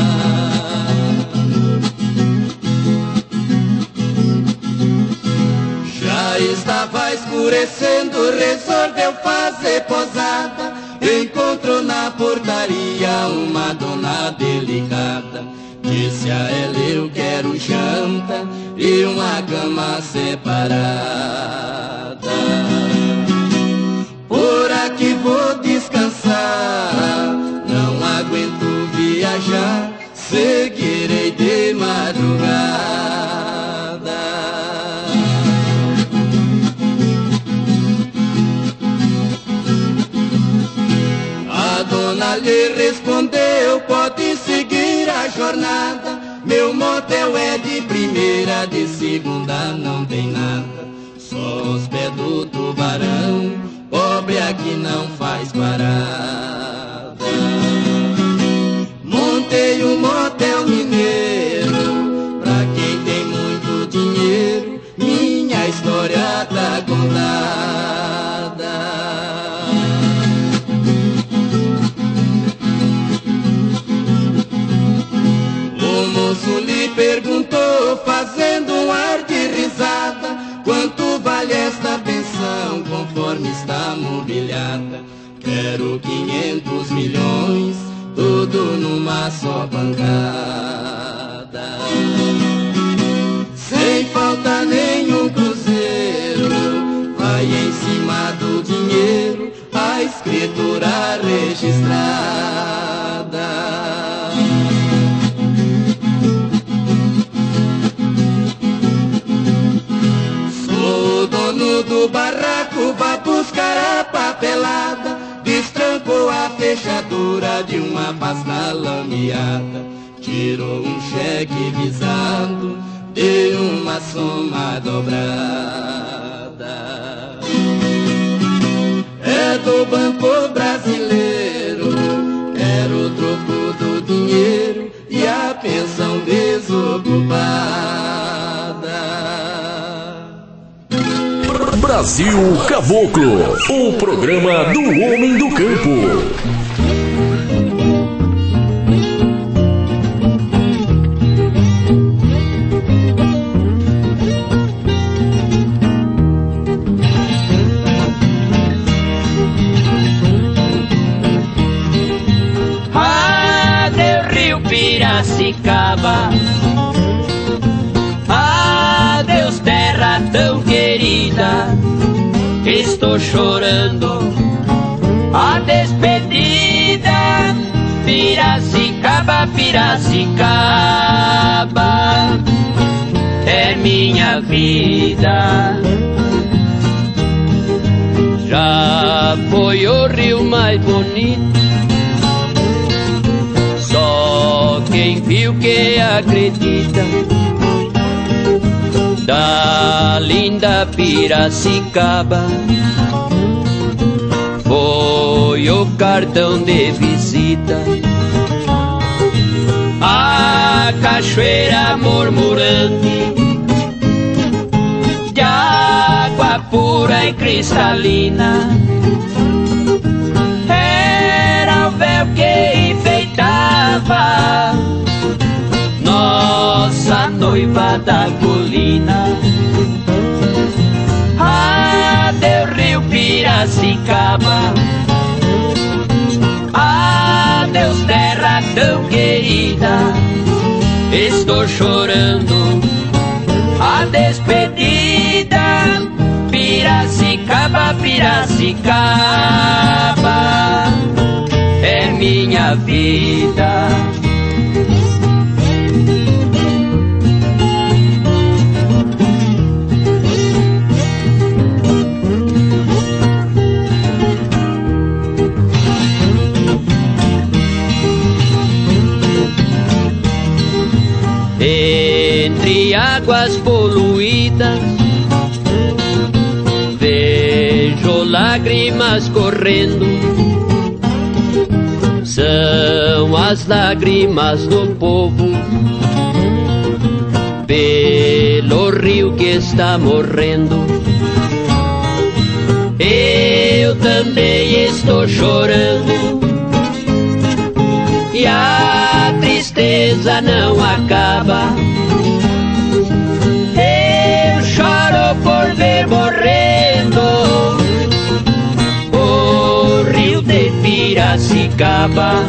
Já estava escurecendo, resolveu fazer posada. Encontrou na portaria uma dona delicada. Disse a ela: eu quero janta e uma cama separada. Por aqui vou descansar, não aguento viajar, seguirei de madrugada. A dona lhe respondeu: pode seguir a jornada, meu motel é de primeira, de segunda não tem nada. Só os pés do tubarão, pobre aqui não faz parada. Montei um motel mineiro, pra quem tem muito dinheiro, minha história tá contada. O moço lhe perguntou, fazendo um ar de risada: quanto vale esta pensão, conforme está mobiliada? Quero quinhentos milhões, tudo numa só pancada. Sem falta nenhum cruzeiro, vai em cima do dinheiro a escritura registrada. O dono do barraco vai buscar a papelada, destrancou a fechadura de uma pasta lameada, tirou um cheque visado de uma soma dobrada. É do Banco Brasileiro, era o troco do dinheiro e a pensão desocupada. Brasil Caboclo, o programa do homem do campo. Adeus, Rio Piracicaba. Adeus, terra tão querida. Estou chorando a despedida. Piracicaba, Piracicaba, é minha vida. Já foi o rio mais bonito, só quem viu que acredita. Da linda Piracicaba foi o cartão de visita. A cachoeira murmurante de água pura e cristalina era o véu que enfeitava nossa noiva da colina. A Piracicaba. Adeus, terra tão querida, estou chorando a despedida. Piracicaba, Piracicaba, é minha vida. Entre águas poluídas vejo lágrimas correndo, são as lágrimas do povo pelo rio que está morrendo. Eu também estou chorando e a tristeza não acaba. Eu choro por ver morrendo o rio de Piracicaba.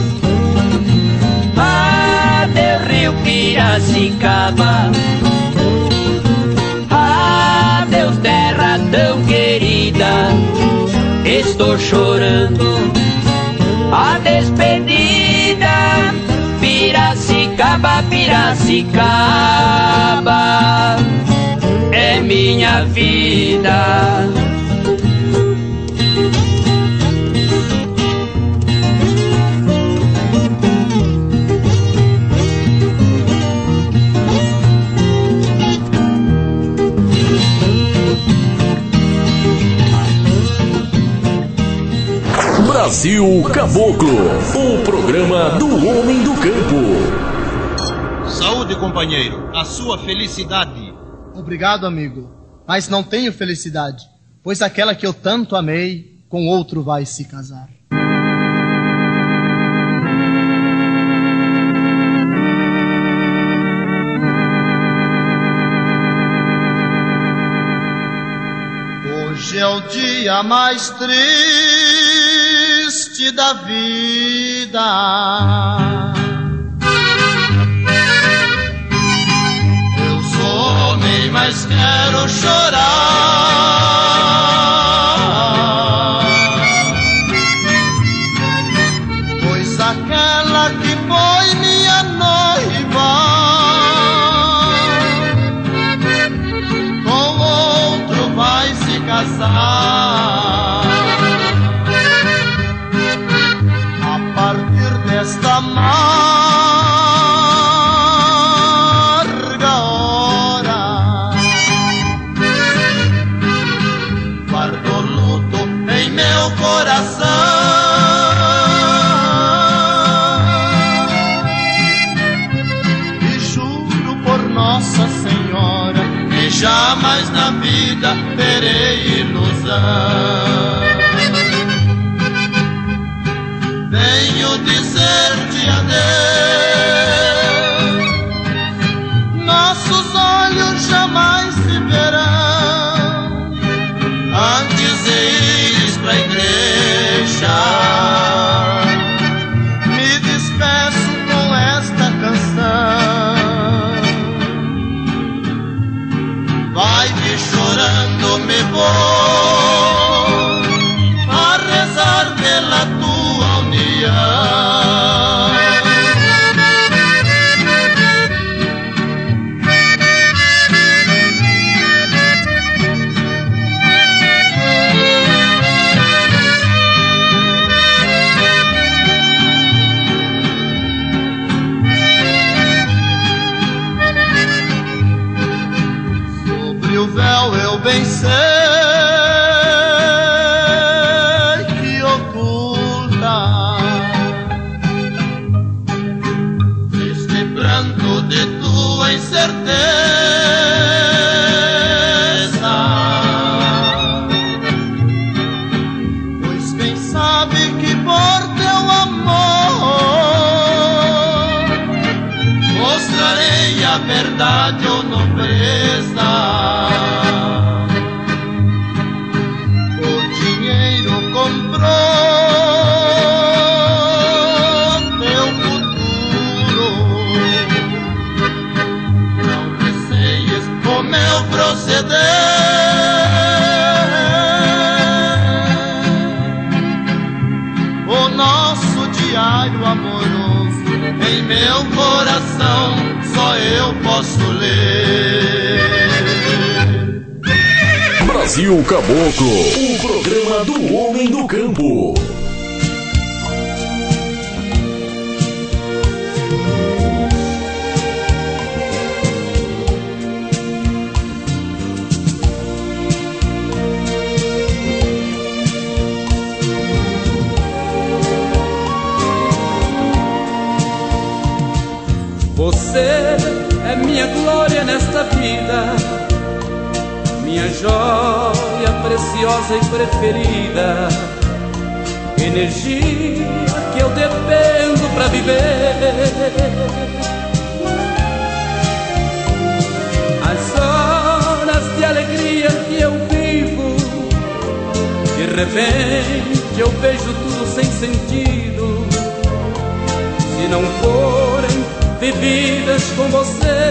Adeus, rio Piracicaba. Adeus, terra tão querida, estou chorando a despedida. Piracicaba, Piracicaba, é minha vida. Brasil Caboclo, o programa do homem do campo. Saúde, companheiro, a sua felicidade. Obrigado, amigo, mas não tenho felicidade, pois aquela que eu tanto amei, com outro vai se casar. Hoje é o dia mais triste da vida. Eu sou homem, mas quero chorar, pois aquela que foi minha noiva com outro vai se casar. A partir desta amarga hora, guardo luto em meu coração e juro por Nossa Senhora que jamais na vida terei ilusão. Venho dizer-te adeus, nossos olhos jamais se verão antes de ires pra igreja. Me despeço com esta canção, vai-te chorando, me vou eu posso ler. Brasil Caboclo, o programa do homem do campo. Você é minha glória nesta vida, minha joia preciosa e preferida, energia que eu dependo pra viver. As horas de alegria que eu vivo, de repente eu vejo tudo sem sentido, se não forem vividas com você.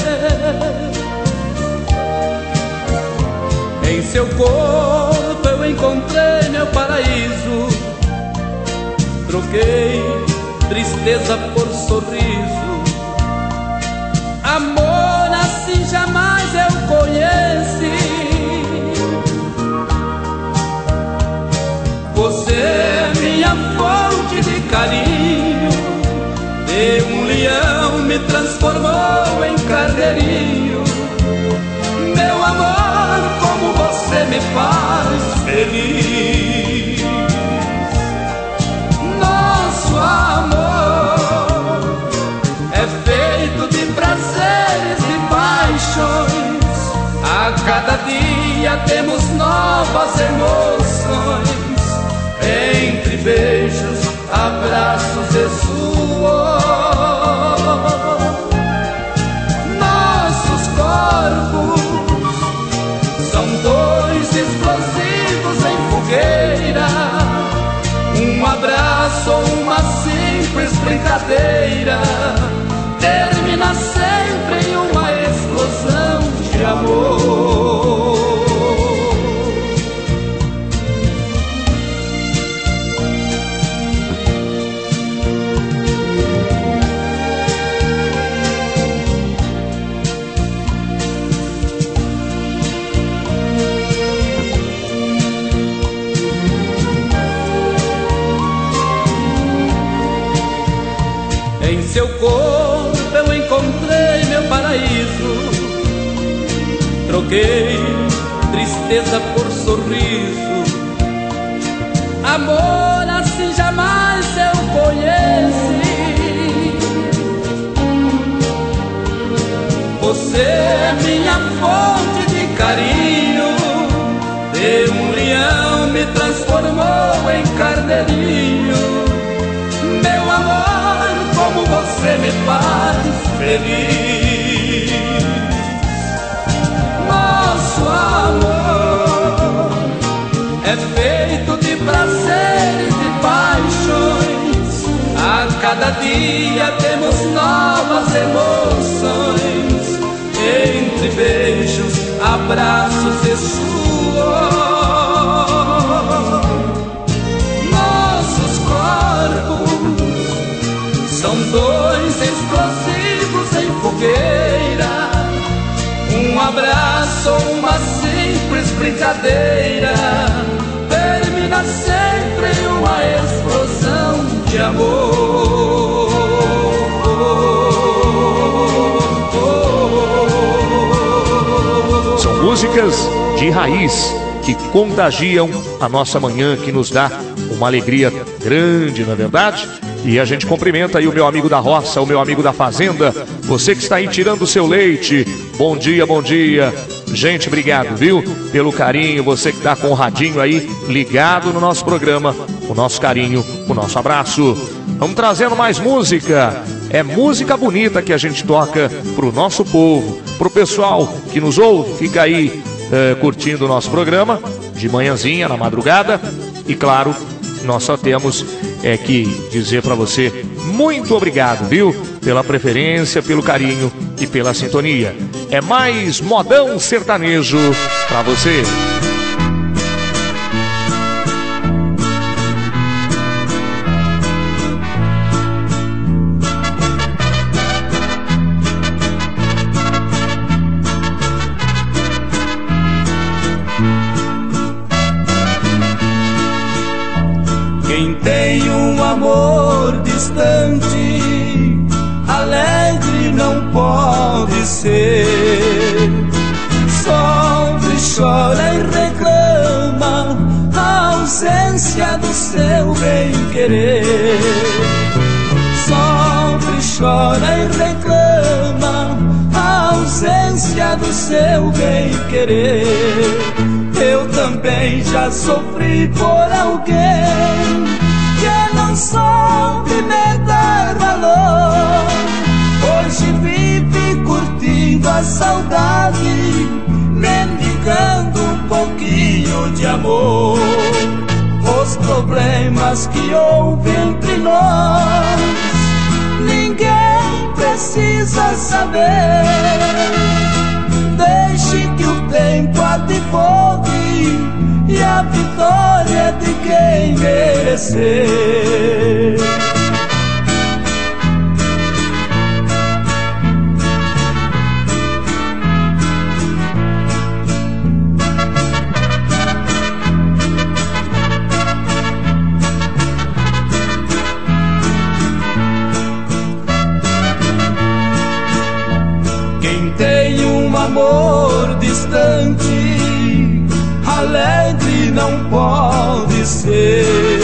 Em seu corpo eu encontrei meu paraíso, troquei tristeza por sorriso. Amor assim jamais eu conheci. Você é minha fonte de carinho, de um leão me transformou em carneirinho. Meu amor, como você me faz feliz. Nosso amor é feito de prazeres e paixões. A cada dia temos novas emoções, entre beijos, abraços e suor. Nossos corpos são dois explosivos em fogueira, um abraço ou uma simples brincadeira termina sempre em uma explosão de amor. Em seu corpo eu encontrei meu paraíso, troquei tristeza por sorriso. Amor assim jamais eu conheci. Você é minha fonte de carinho, de um leão me transformou em carneirinho. Meu amor, como você me faz feliz. Nosso amor é feito de prazeres e paixões. A cada dia temos novas emoções, entre beijos, abraços e suor. Nossos corpos são dois explosivos em fogueira, um abraço ou uma simples brincadeira termina sempre em uma explosão de amor. São músicas de raiz que contagiam a nossa manhã, que nos dá uma alegria grande, não é verdade? E a gente cumprimenta aí o meu amigo da roça, o meu amigo da fazenda, você que está aí tirando o seu leite. Bom dia, bom dia. Gente, obrigado, viu? Pelo carinho, você que está com o radinho aí ligado no nosso programa. O nosso carinho, o nosso abraço. Vamos trazendo mais música. É música bonita que a gente toca pro nosso povo, pro pessoal que nos ouve, fica aí uh, curtindo o nosso programa de manhãzinha, na madrugada. E claro, nós só temos é que dizer para você muito obrigado, viu? Pela preferência, pelo carinho e pela sintonia. É mais modão sertanejo para você. amor distante, alegre não pode ser. Sofre, chora e reclama a ausência do seu bem-querer. Sofre, chora e reclama a ausência do seu bem-querer. Eu também já sofri por alguém que não soube me dar valor. Hoje vive curtindo a saudade, mendigando um pouquinho de amor. Os problemas que houve entre nós, ninguém precisa saber. Deixe que o tempo advogue e a vitória de quem merecer. Tem um amor distante, alegre não pode ser.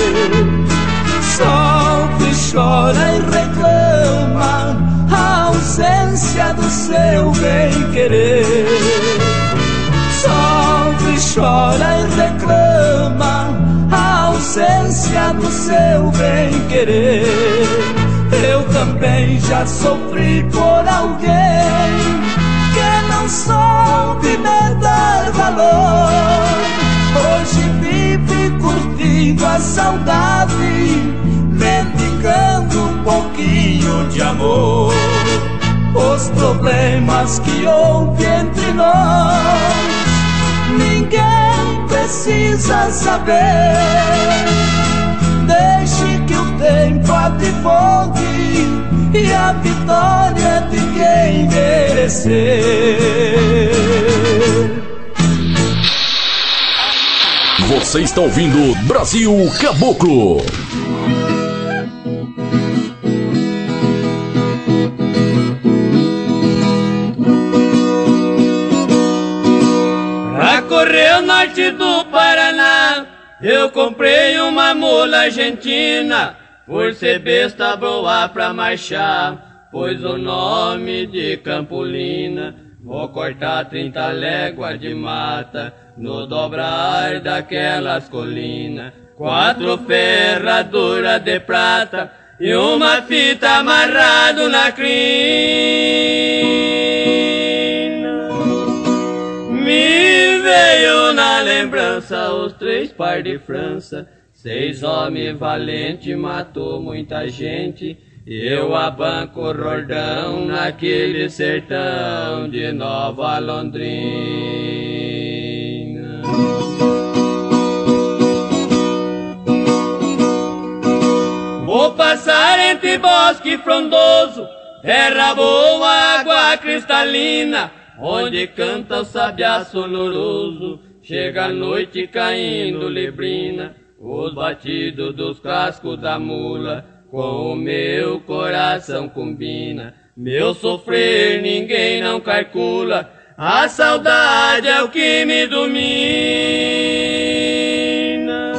Sofre, chora e reclama a ausência do seu bem-querer. Sofre, chora e reclama a ausência do seu bem-querer. Eu também já sofri por alguém que não soube me dar valor. Hoje vive curtindo a saudade, mendigando um pouquinho de amor. Os problemas que houve entre nós, ninguém precisa saber. Deixe que o tempo advogue e a vitória de quem merecer. Você está ouvindo Brasil Caboclo. Pra correr o norte do Paraná, eu comprei uma mula argentina. Por ser besta boa pra marchar, pois o nome de Campolina. Vou cortar trinta léguas de mata, no dobrar daquelas colinas. Quatro ferraduras de prata e uma fita amarrado na crina. Me veio na lembrança os três par de França. Seis homens valentes matou muita gente, eu abanco o Rordão naquele sertão de Nova Londrina. Vou passar entre bosque frondoso, terra boa, água cristalina, onde canta o sabiá sonoroso, chega a noite caindo lebrina. Os batidos dos cascos da mula com o meu coração combina. Meu sofrer ninguém não calcula, a saudade é o que me domina.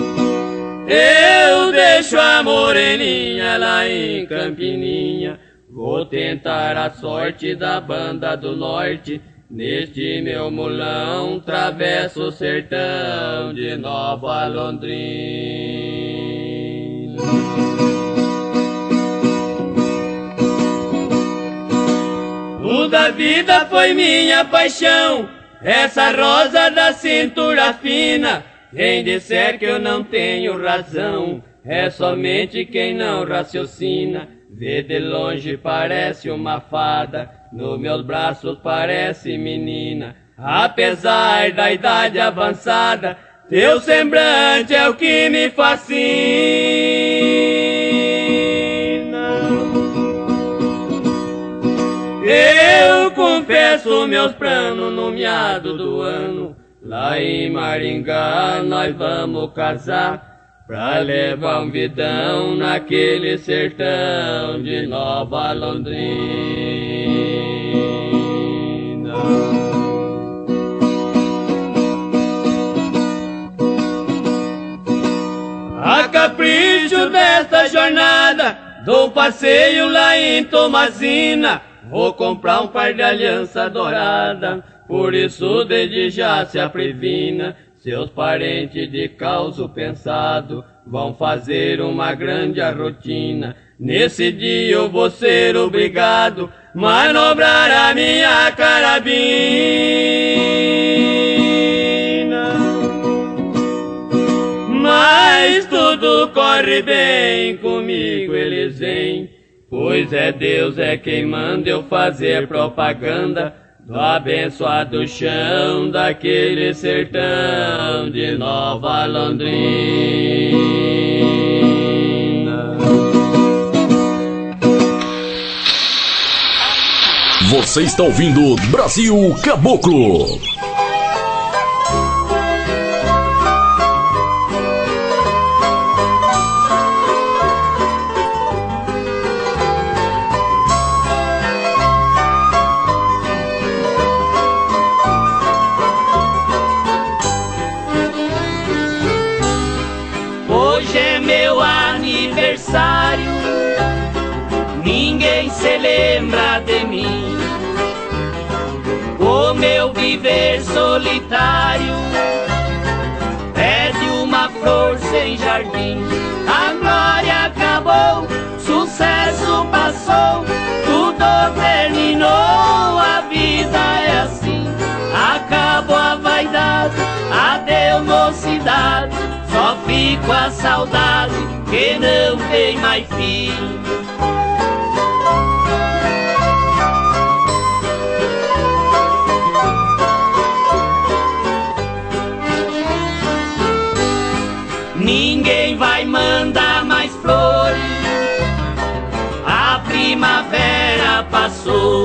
Eu deixo a moreninha lá em Campininha, vou tentar a sorte da banda do norte. Neste meu mulão travesso o sertão de Nova Londrina. Tudo a vida foi minha paixão, essa rosa da cintura fina. Quem disser que eu não tenho razão, é somente quem não raciocina. Vê de longe parece uma fada, nos meus braços parece menina. Apesar da idade avançada, teu semblante é o que me fascina. Eu confesso meus planos no meado do ano, lá em Maringá nós vamos casar. pra levar um vidão naquele sertão de Nova Londrina. A capricho desta jornada, dou um passeio lá em Tomazina. Vou comprar um par de aliança dourada, por isso desde já se aprevina. Seus parentes de causo pensado vão fazer uma grande arrotina. Nesse dia eu vou ser obrigado manobrar a minha carabina. Mas tudo corre bem comigo, eles vêm, pois é Deus é quem manda eu fazer propaganda do abençoado chão daquele sertão de Nova Londrina. Você está ouvindo Brasil Caboclo. Ninguém se lembra de mim. O meu viver solitário pede uma flor sem jardim. A glória acabou, sucesso passou, tudo terminou, a vida é assim. Acabou a vaidade, adeus mocidade, só fico a saudade que não tem mais fim. Ninguém vai mandar mais flores, a primavera passou,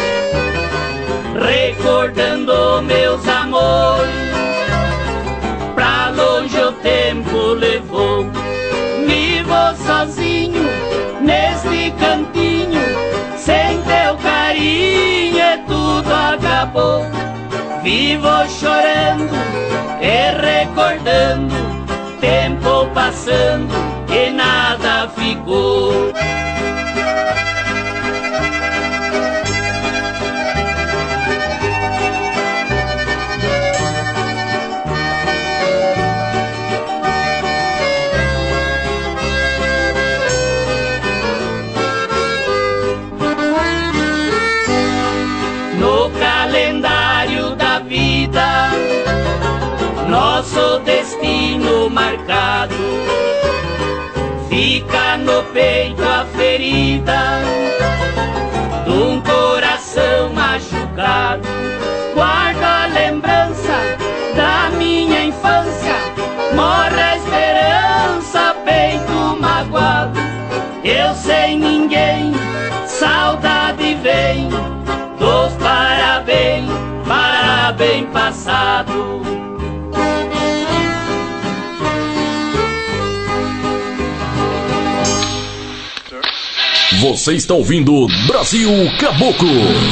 recordando meus amores, pra longe o tempo levou. Me vou sozinho neste cantinho, sem teu carinho e tudo acabou. Vivo chorando e recordando, tempo passando e nada ficou. No calendário da vida, nosso destino marcado, fica no peito a ferida de um coração machucado. Guardo a lembrança da minha infância, morre a esperança, peito magoado. Eu sem ninguém, saudade vem, dos parabéns, parabéns passado. Você está ouvindo Brasil Caboclo.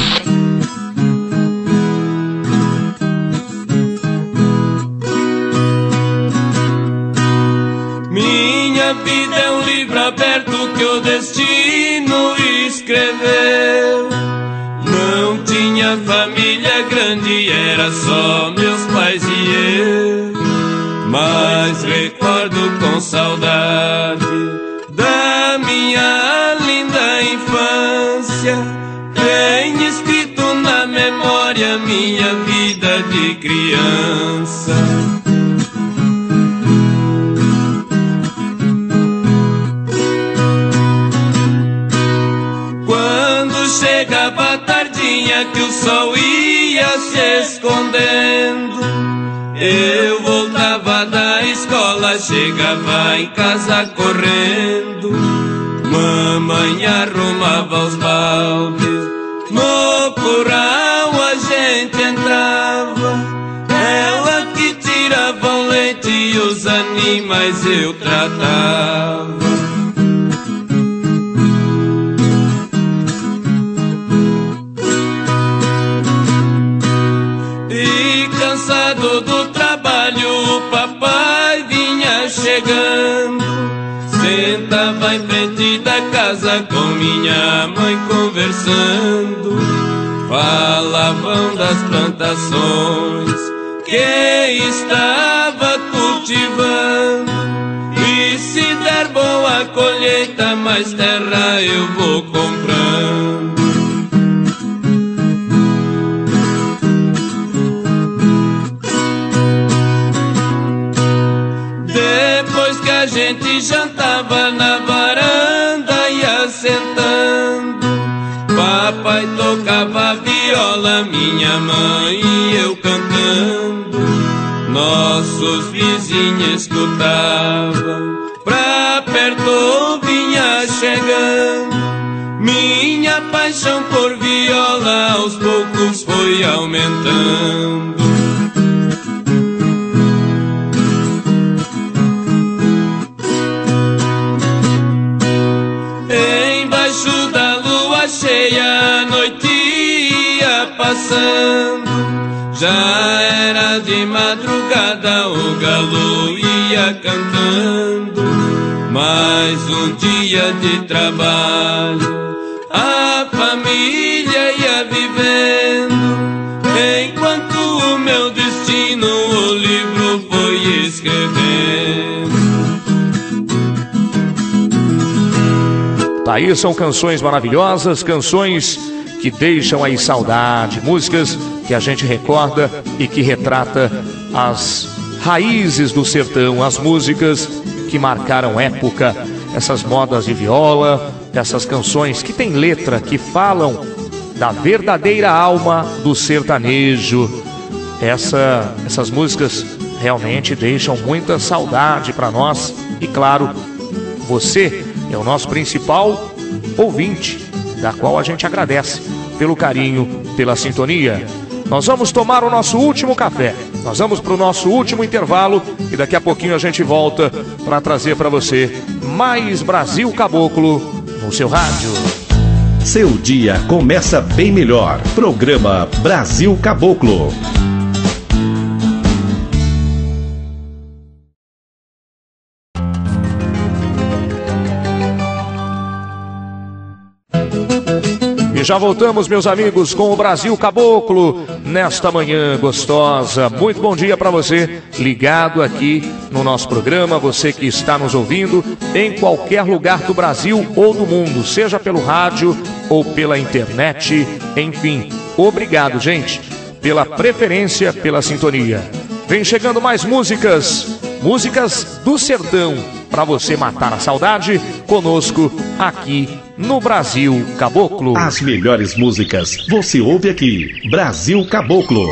Minha vida é um livro aberto que o destino escreveu. Não tinha família grande, era só meus pais e eu. Mas recordo com saudade da minha linda infância. Tem escrito na memória minha vida de criança. Quando chegava a tardinha que o sol ia se escondendo, eu voltava da escola, chegava em casa correndo. Mamãe arrumava os baldes, no curral a gente entrava, ela que tirava o leite gente os animais eu tratava. E cansado do trabalho o papai vinha chegando, sentava em frente da casa com minha mãe conversando. Falavam das plantações que estava cultivando, e se der boa colheita mais terra eu vou comprando. Depois que a gente jantava na varanda e assentando, papai tocava viola, minha mãe e eu cantando. Nossos vizinhos escutavam, pra perto vinha chegando. Minha paixão por viola aos poucos foi aumentando. Embaixo da lua cheia a noite ia passando, já era de madrugada, o galo ia cantando. Mais um dia de trabalho, a família ia vivendo, enquanto o meu destino o livro foi escrevendo. Tá aí, são canções maravilhosas, canções que deixam aí saudade, músicas que a gente recorda e que retrata as raízes do sertão, as músicas que marcaram época, essas modas de viola, essas canções que têm letra, que falam da verdadeira alma do sertanejo. Essa, essas músicas realmente deixam muita saudade para nós e, claro, você é o nosso principal ouvinte, da qual a gente agradece pelo carinho, pela sintonia. Nós vamos tomar o nosso último café, nós vamos para o nosso último intervalo e daqui a pouquinho a gente volta para trazer para você mais Brasil Caboclo no seu rádio. Seu dia começa bem melhor. Programa Brasil Caboclo. Já voltamos, meus amigos, com o Brasil Caboclo nesta manhã gostosa. Muito bom dia para você ligado aqui no nosso programa, você que está nos ouvindo em qualquer lugar do Brasil ou do mundo, seja pelo rádio ou pela internet, enfim. Obrigado, gente, pela preferência, pela sintonia. Vem chegando mais músicas, músicas do sertão, para você matar a saudade conosco aqui no Brasil Caboclo. As melhores músicas você ouve aqui, Brasil Caboclo.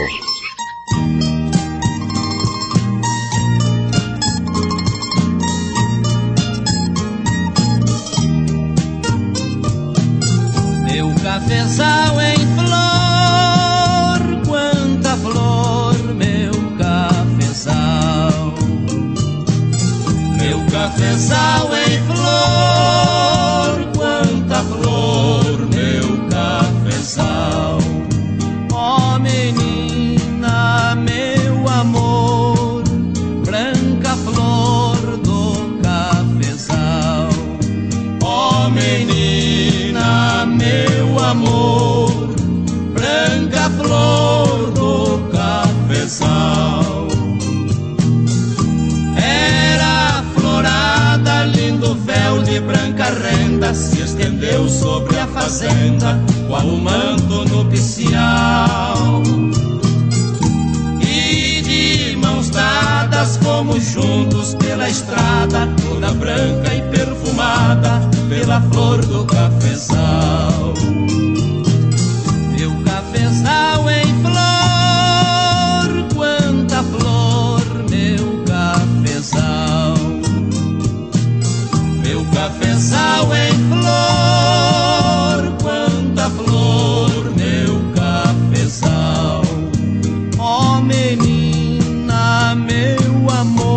Meu cafezal em flor, quanta flor, meu cafezal. Meu cafezal em flor, quanta flor, meu cafezal. Ó menina, meu amor, branca flor do cafezal. Ó menina, meu amor, branca flor do cafezal. Era florada, lindo véu de branca renda se estendeu sobre a fazenda, qual o manto nupcial. E de mãos dadas fomos juntos pela estrada, toda branca e perfumada pela flor do cafezal. Meu cafezal em flor, quanta flor, meu cafezal. Meu cafezal em flor, quanta flor, meu cafezal. Ó menina, meu amor,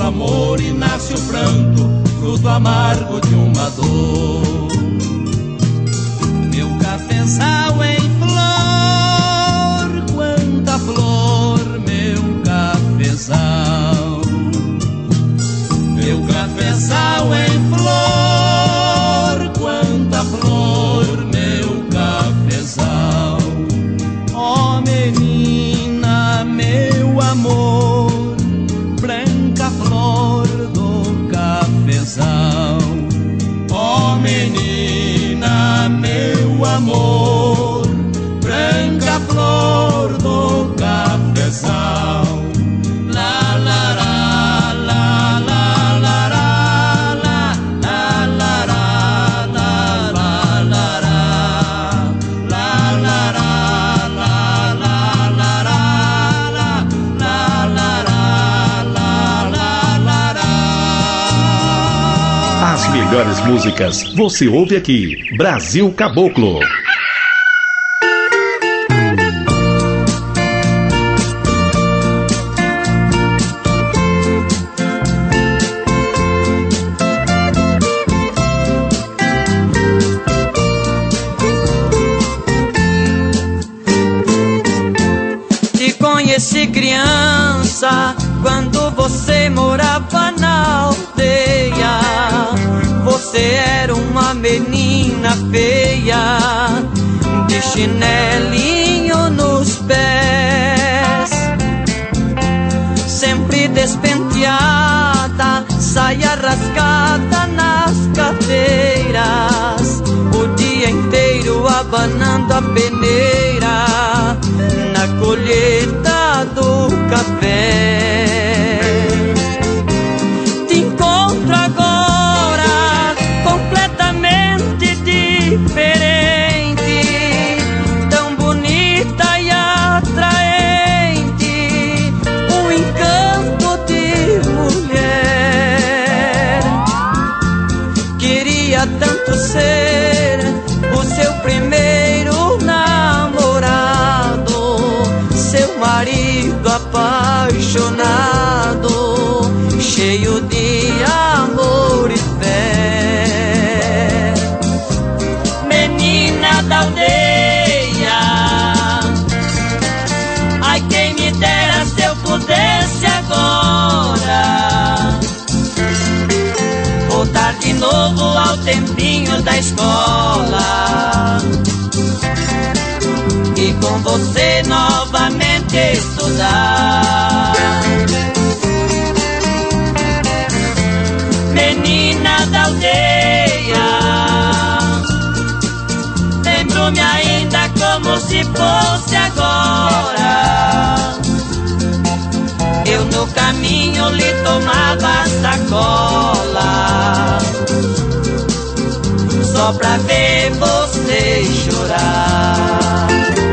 amor e nasce o pranto, fruto amargo de uma dor. Meu cafezal em flor, quanta flor, meu cafezal. Meu cafezal em flor, quanta flor, meu cafezal. Ó menina, meu amor, branca flor do cafezal. Ó menina, meu amor, branca flor do cafezal. La la la la la la la la la la la la la As melhores músicas você ouve aqui. Brasil Caboclo. Te conheci criança quando você morava na aldeia. Você era uma menina feia, de chinelinho nos pés, sempre despenteada, saia rasgada nas cadeiras, o dia inteiro abanando a peneira na colheita do café. Te encontro agora completamente diferente, tão bonita e atraente, um encanto de mulher. Queria tanto ser o seu primeiro namorado, seu marido apaixonado, cheio de amor e fé. Menina da aldeia, ai quem me dera se eu pudesse agora voltar de novo ao tempinho da escola e com você novamente estudar. Menina da aldeia, lembro-me ainda como se fosse agora. Eu no caminho lhe tomava a sacola, só pra ver você chorar.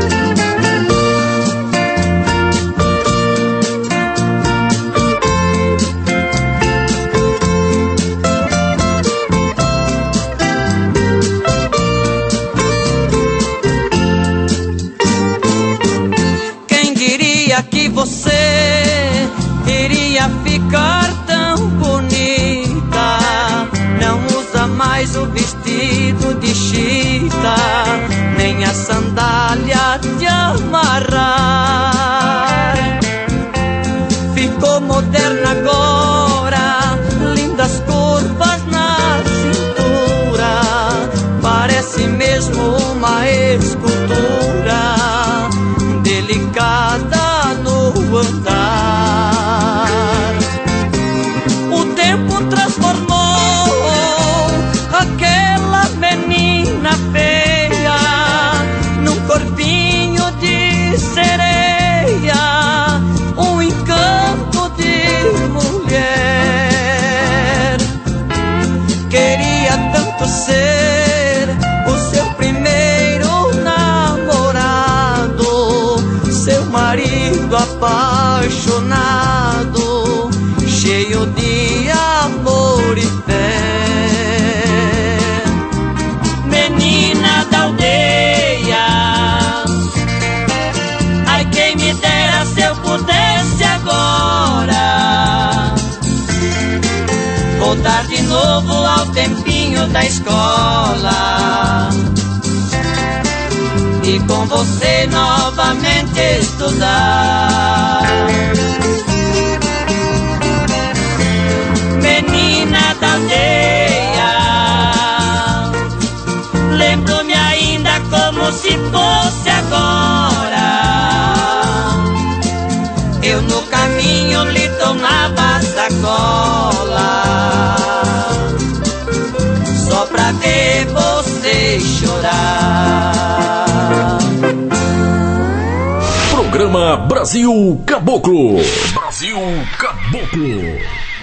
Que você iria ficar tão bonita, não usa mais o vestido de chita, nem a sandália de amarrar. Ficou moderna agora, lindas curvas na cintura, parece mesmo uma escultura delicada no andar. O tempo transformou aquela menina feia num corpinho de sereia, um encanto de mulher. Queria tanto ser o seu primeiro namorado, seu marido apaixonado, cheio de amor e fé. Menina da aldeia, ai quem me dera se eu pudesse agora novo ao tempinho da escola e com você novamente estudar. Menina da aldeia, lembro-me ainda como se fosse agora. Eu no caminho lhe tomava sacola só pra ver você chorar. Programa Brasil Caboclo. Brasil Caboclo.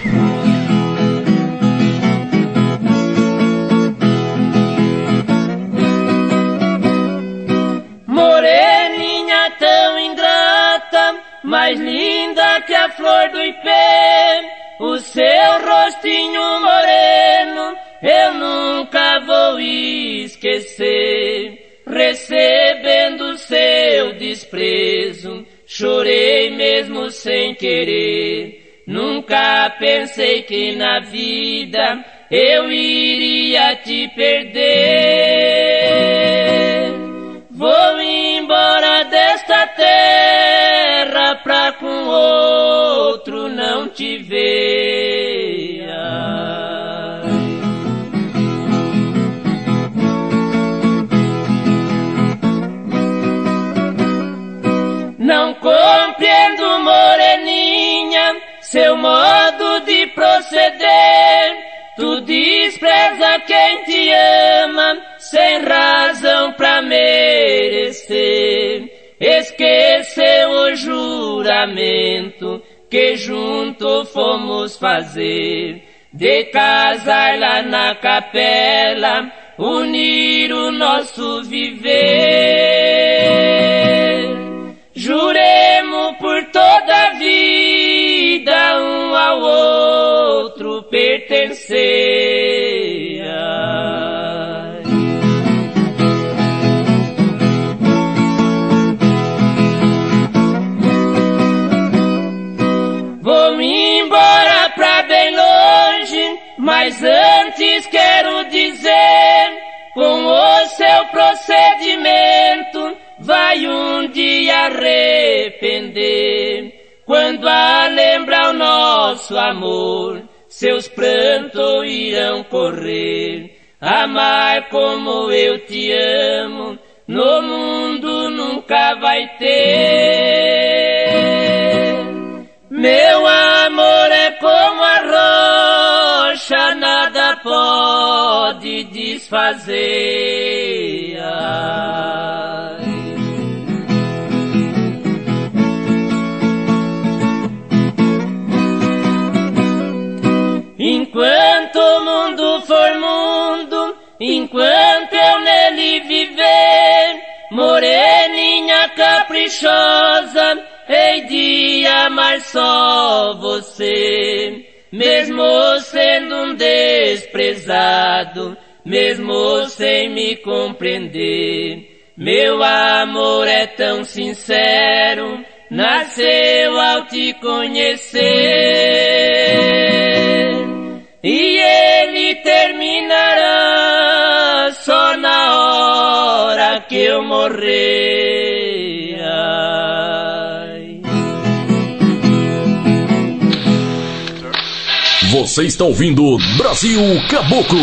Moreninha tão ingrata, mais linda que a flor do ipê, o seu rostinho moreno eu nunca vou esquecer. Recebendo seu desprezo, chorei mesmo sem querer. Nunca pensei que na vida eu iria te perder. Vou embora desta terra pra com outro não te ver. Não compreendo, moreninha, seu modo de proceder. Tu despreza quem te ama, sem razão pra merecer. Esqueceu o juramento que junto fomos fazer, de casar lá na capela, unir o nosso viver. Juremos por toda a vida um ao outro pertencer. Vou-me embora pra bem longe, mas antes quero dizer, com o seu procedimento vai um dia arrepender. Quando a lembrar o nosso amor, seus prantos irão correr. Amar como eu te amo, no mundo nunca vai ter. Meu amor é como a rocha, nada pode desfazer. Enquanto o mundo for mundo, enquanto eu nele viver, moreninha caprichosa, hei de amar só você. Mesmo sendo um desprezado, mesmo sem me compreender, meu amor é tão sincero, nasceu ao te conhecer. E ele terminará só na hora que eu morrer. Ai. Você está ouvindo Brasil Caboclo.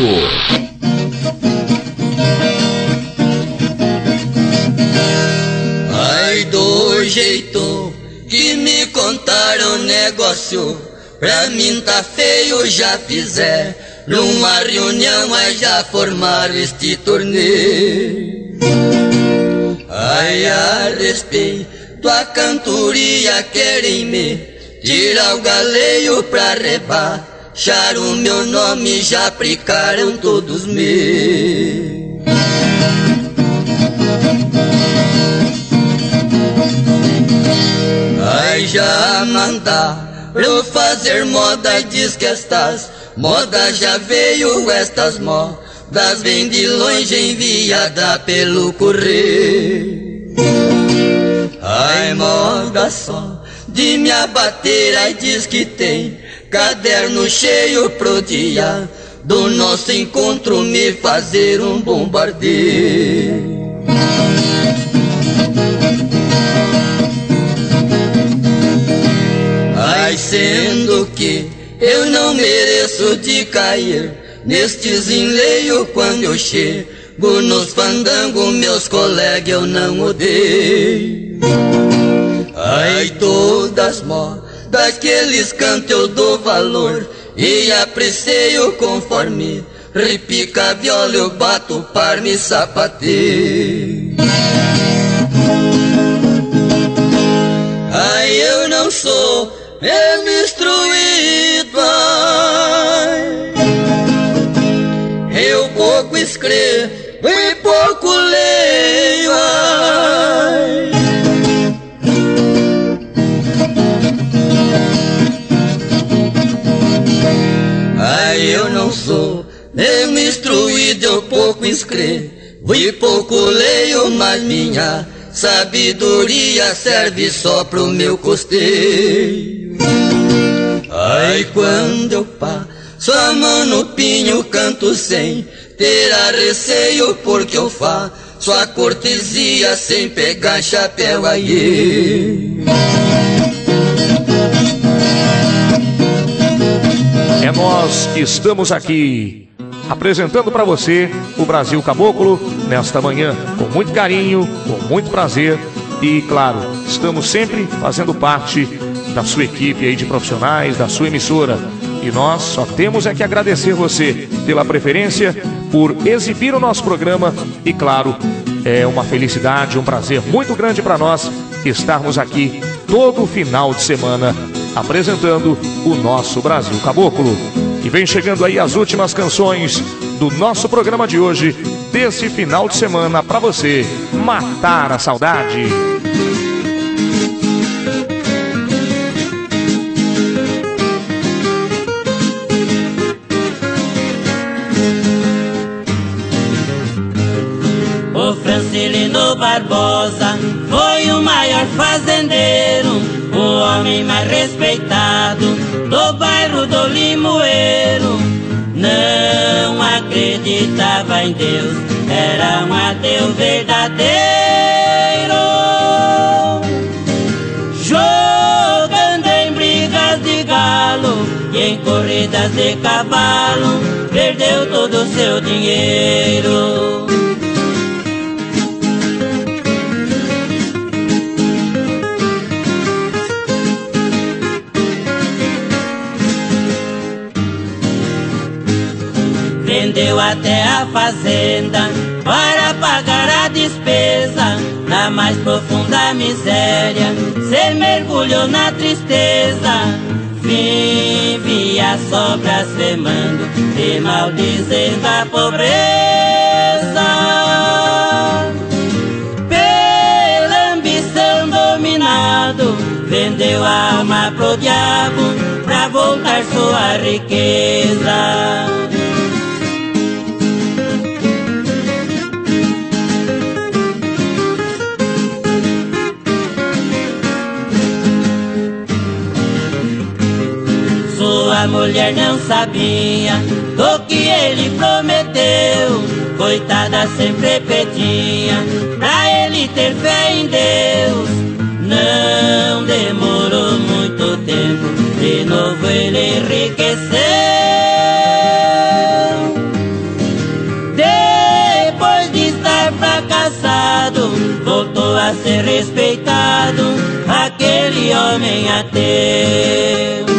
Ai, do jeito que me contaram negócio, pra mim tá feio, já fizer numa reunião, mas já formaram este torneio. Ai, a respeito a cantoria querem me tirar o galeio pra rebaixar o meu nome, já aplicaram todos meus. Ai, já mandaram eu fazer moda, diz que estas modas já veio, estas modas vêm de longe, enviada pelo correio. Ai, moda só de me abater, ai, diz que tem caderno cheio pro dia do nosso encontro me fazer um bombardeio. Ai, sendo que eu não mereço de cair nestes enleios quando eu chego nos fandangos, meus colegas eu não odeio. Ai, todas modas daqueles cantos eu dou valor e aprecio conforme repica a viola, eu bato par me sapateio. Ai, eu não sou mesmo instruído, ai, eu pouco escrevo e pouco leio, ai. Ai, eu não sou mesmo instruído, eu pouco escrevo e pouco leio, mas minha sabedoria serve só pro meu costeio. Ai, quando eu passo a mão no pinho, canto sem ter a receio, porque eu faço a cortesia sem pegar chapéu aí. É nós que estamos aqui apresentando para você o Brasil Caboclo nesta manhã, com muito carinho, com muito prazer e, claro, estamos sempre fazendo parte da sua equipe aí de profissionais, da sua emissora. E nós só temos é que agradecer você pela preferência, por exibir o nosso programa e, claro, é uma felicidade, um prazer muito grande para nós estarmos aqui todo final de semana apresentando o nosso Brasil Caboclo. E vem chegando aí as últimas canções do nosso programa de hoje, desse final de semana, para você matar a saudade. O Francilino Barbosa foi o maior fazendeiro, o homem mais respeitado do bairro do Limoeiro. Não acreditava em Deus, era um ateu verdadeiro. Jogando em brigas de galo e em corridas de cavalo, perdeu todo o seu dinheiro. Vendeu até a fazenda para pagar a despesa. Na mais profunda miséria, se mergulhou na tristeza. Vivia sobras femando e maldizendo a pobreza. Pela ambição dominado, vendeu a alma pro diabo pra voltar sua riqueza. A mulher não sabia do que ele prometeu. Coitada, sempre pedia pra ele ter fé em Deus. Não demorou muito tempo, de novo ele enriqueceu. Depois de estar fracassado, voltou a ser respeitado, aquele homem ateu.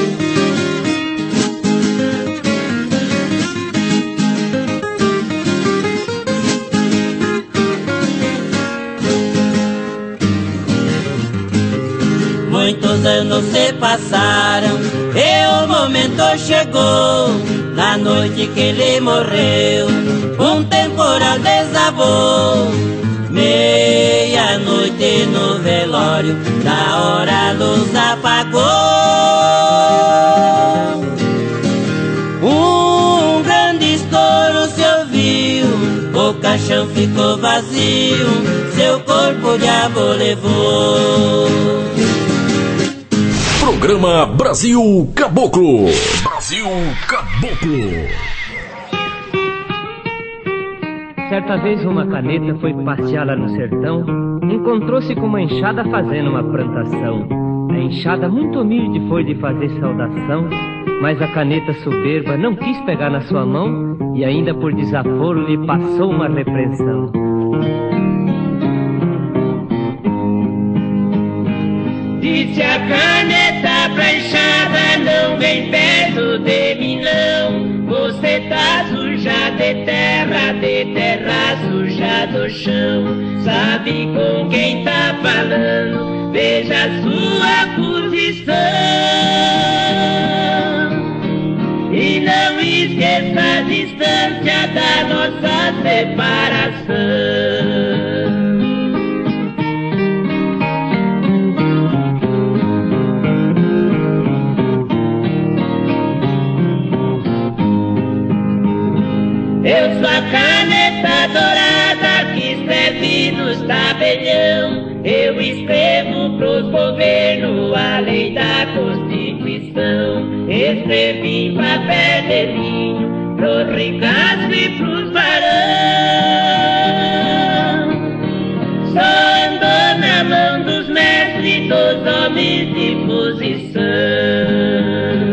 Muitos anos se passaram e o momento chegou. Na noite que ele morreu, um temporal desabou. Meia-noite no velório, da hora a luz apagou. Um grande estouro se ouviu, o caixão ficou vazio, seu corpo o diabo levou. Programa Brasil Caboclo. Brasil Caboclo. Certa vez uma caneta foi passear lá no sertão, encontrou-se com uma enxada fazendo uma plantação. A enxada muito humilde foi de fazer saudação, mas a caneta soberba não quis pegar na sua mão e ainda por desaforo lhe passou uma repreensão. Disse a caneta pra enxada, não vem perto de mim não. Você tá suja de terra, de terra suja do chão. Sabe com quem tá falando, veja a sua posição. E não esqueça a distância da nossa separação. Eu sou a caneta dourada que escreve nos tabelião. Eu escrevo pros governos a lei da Constituição. Escrevi em papel de linho pros ricaços e pros barão. Só andou na mão dos mestres, dos homens de posição.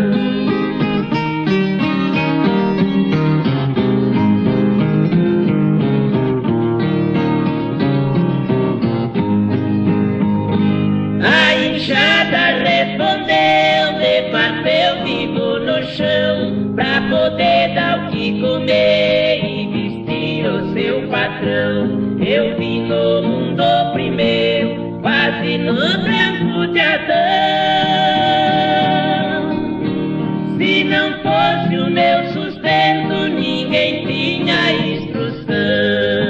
Respondeu de papel vivo no chão, pra poder dar o que comer e vestir o seu patrão. Eu vim no mundo primeiro, quase no branco de Adão. Se não fosse o meu sustento, ninguém tinha instrução.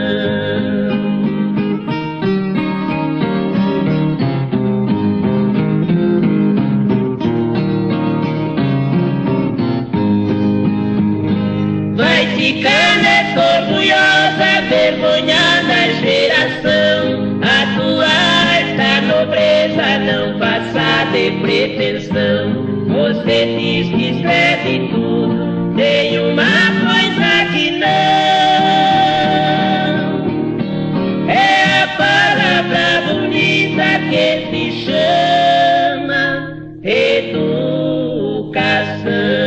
Caneta orgulhosa, vergonhada geração, a tua esta nobreza não passa de pretensão. Você diz que escreve tudo, tem uma coisa que não. É a palavra bonita que se chama educação.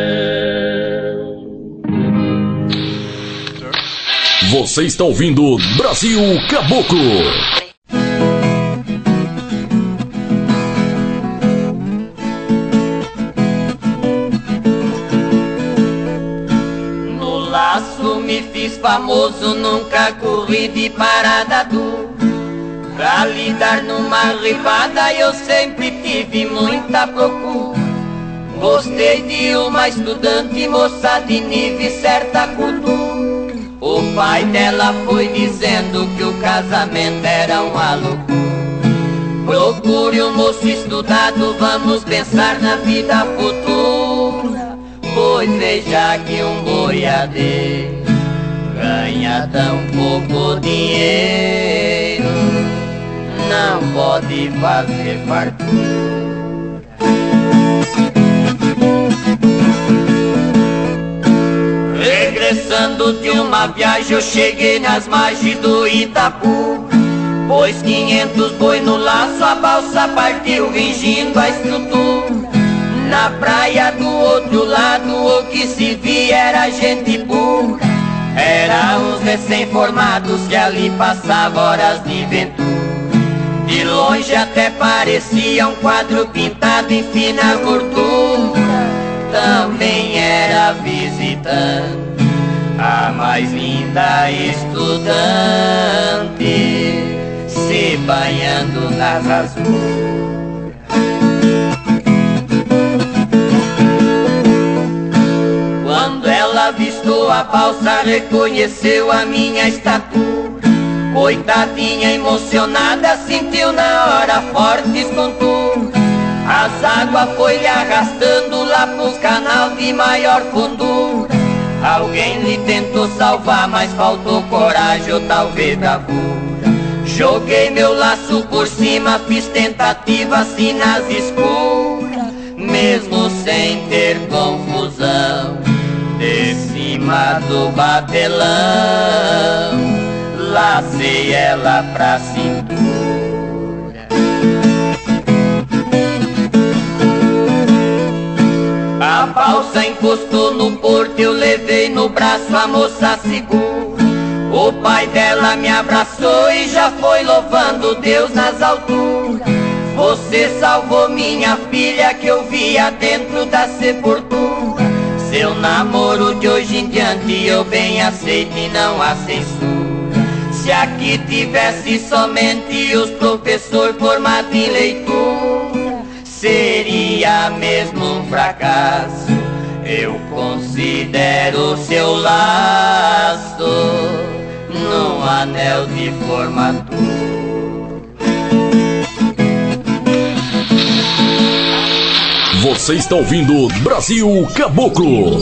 Você está ouvindo Brasil Caboclo. No laço me fiz famoso, nunca corri de parada dura. Pra lidar numa rivada eu sempre tive muita procura. Gostei de uma estudante, moça de nível e certa cultura. O pai dela foi dizendo que o casamento era uma loucura. Procure um moço estudado, vamos pensar na vida futura. Pois veja que um boiadeiro ganha tão pouco dinheiro, não pode fazer fartura. Regressando de uma viagem eu cheguei nas margens do Itapu. Pôs quinhentos boi no laço, a balsa partiu fingindo a estrutura. Na praia do outro lado o que se via era gente pura. Era uns recém-formados que ali passavam horas de ventura. De longe até parecia um quadro pintado em fina gordura. Também era visitante, a mais linda estudante, se banhando nas rasuras. Quando ela avistou a balsa, reconheceu a minha estatura. Coitadinha emocionada, sentiu na hora fortes conturas. As águas foi lhe arrastando lá pros canal de maior fundura. Alguém lhe tentou salvar, mas faltou coragem ou talvez bravura. Joguei meu laço por cima, fiz tentativa assim nas escuras. Mesmo sem ter confusão, de cima do batelão lacei ela pra cintura. A balsa encostou no porto, eu levei no braço, a moça segura. O pai dela me abraçou e já foi louvando Deus nas alturas. Você salvou minha filha que eu via dentro da sepultura. Seu namoro de hoje em diante eu bem aceito e não há censura. Se aqui tivesse somente os professores formados em leitura, seria mesmo um fracasso. Eu considero seu laço num anel de formatura. Você está ouvindo Brasil Caboclo.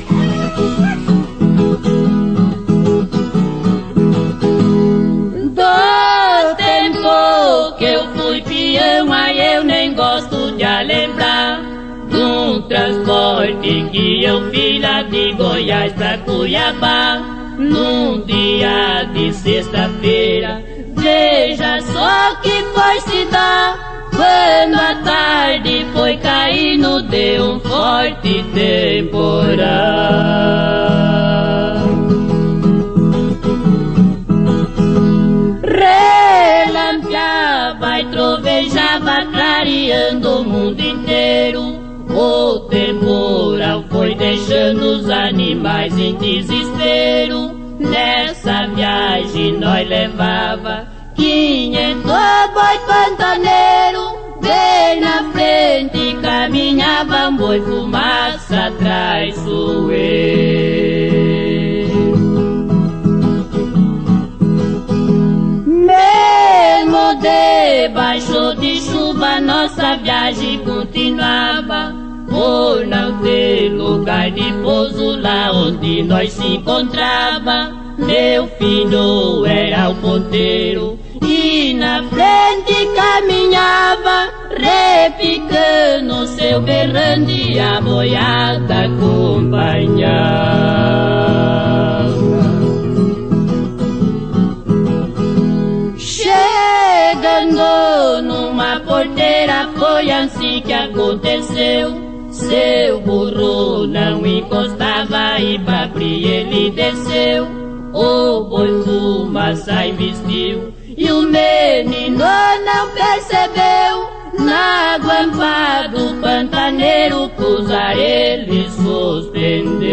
Do tempo que eu fui peão, aí eu nem gosto de lembrar de um transporte que eu fiz lá de Goiás pra Cuiabá, num dia de sexta-feira. Veja só que foi se dar. Quando a tarde foi caindo, deu um forte temporal. Relampeava e trovejava, clareando o mundo inteiro. O temporal foi deixando os animais em desespero. Nessa viagem nós levava quinhentos boi pantaneiro. Bem na frente caminhava um boi fumaça traiçoeiro. Mesmo debaixo de chuva nossa viagem continuava, por não ter lugar de pouso lá onde nós se encontrava. Meu filho era o ponteiro e na frente caminhava, repicando seu berrante e a boiada acompanhava. Chegando numa porteira, foi assim que aconteceu. Seu burro não encostava e pra abrir ele desceu. O boi fumaça investiu e o menino não percebeu. Na guampa do pantaneiro cruzar ele suspendeu.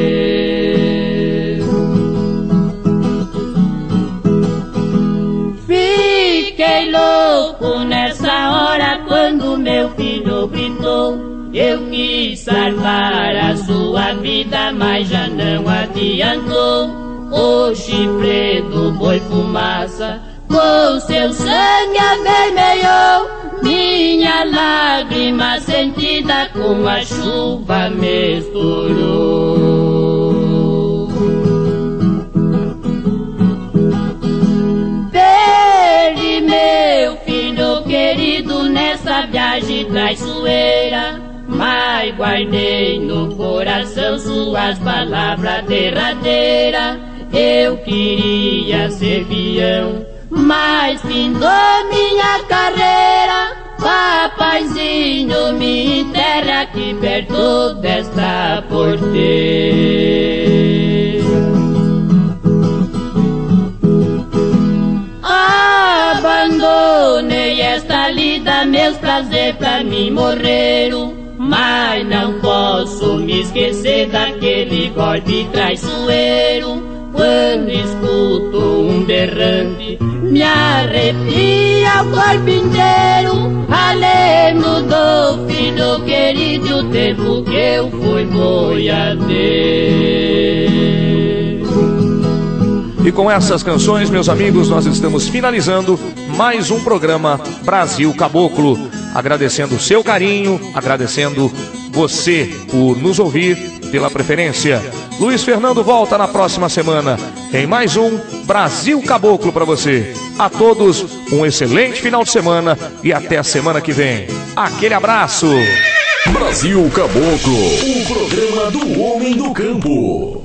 Fiquei louco nessa hora quando meu filho gritou. Eu quis salvar a sua vida, mas já não adiantou. O chifre do boi fumaça com seu sangue avermelhou. Minha lágrima sentida com a chuva misturou. Perdi meu filho querido nessa viagem traiçoeira, mas guardei no coração suas palavras derradeiras. Eu queria ser peão, mas findou minha carreira. Papaizinho, me enterra aqui perto desta porteira. Abandonei esta lida, meus prazeres pra mim morreram, mas não posso me esquecer daquele golpe traiçoeiro. Quando escuto um berrante, me arrepia o corpo inteiro. Lembro do filho querido e o tempo que eu fui boiadeiro. E com essas canções, meus amigos, nós estamos finalizando mais um programa Brasil Caboclo. Agradecendo o seu carinho, agradecendo você por nos ouvir, pela preferência. Luiz Fernando volta na próxima semana em mais um Brasil Caboclo para você. A todos um excelente final de semana e até a semana que vem. Aquele abraço. Brasil Caboclo, o programa do homem do campo.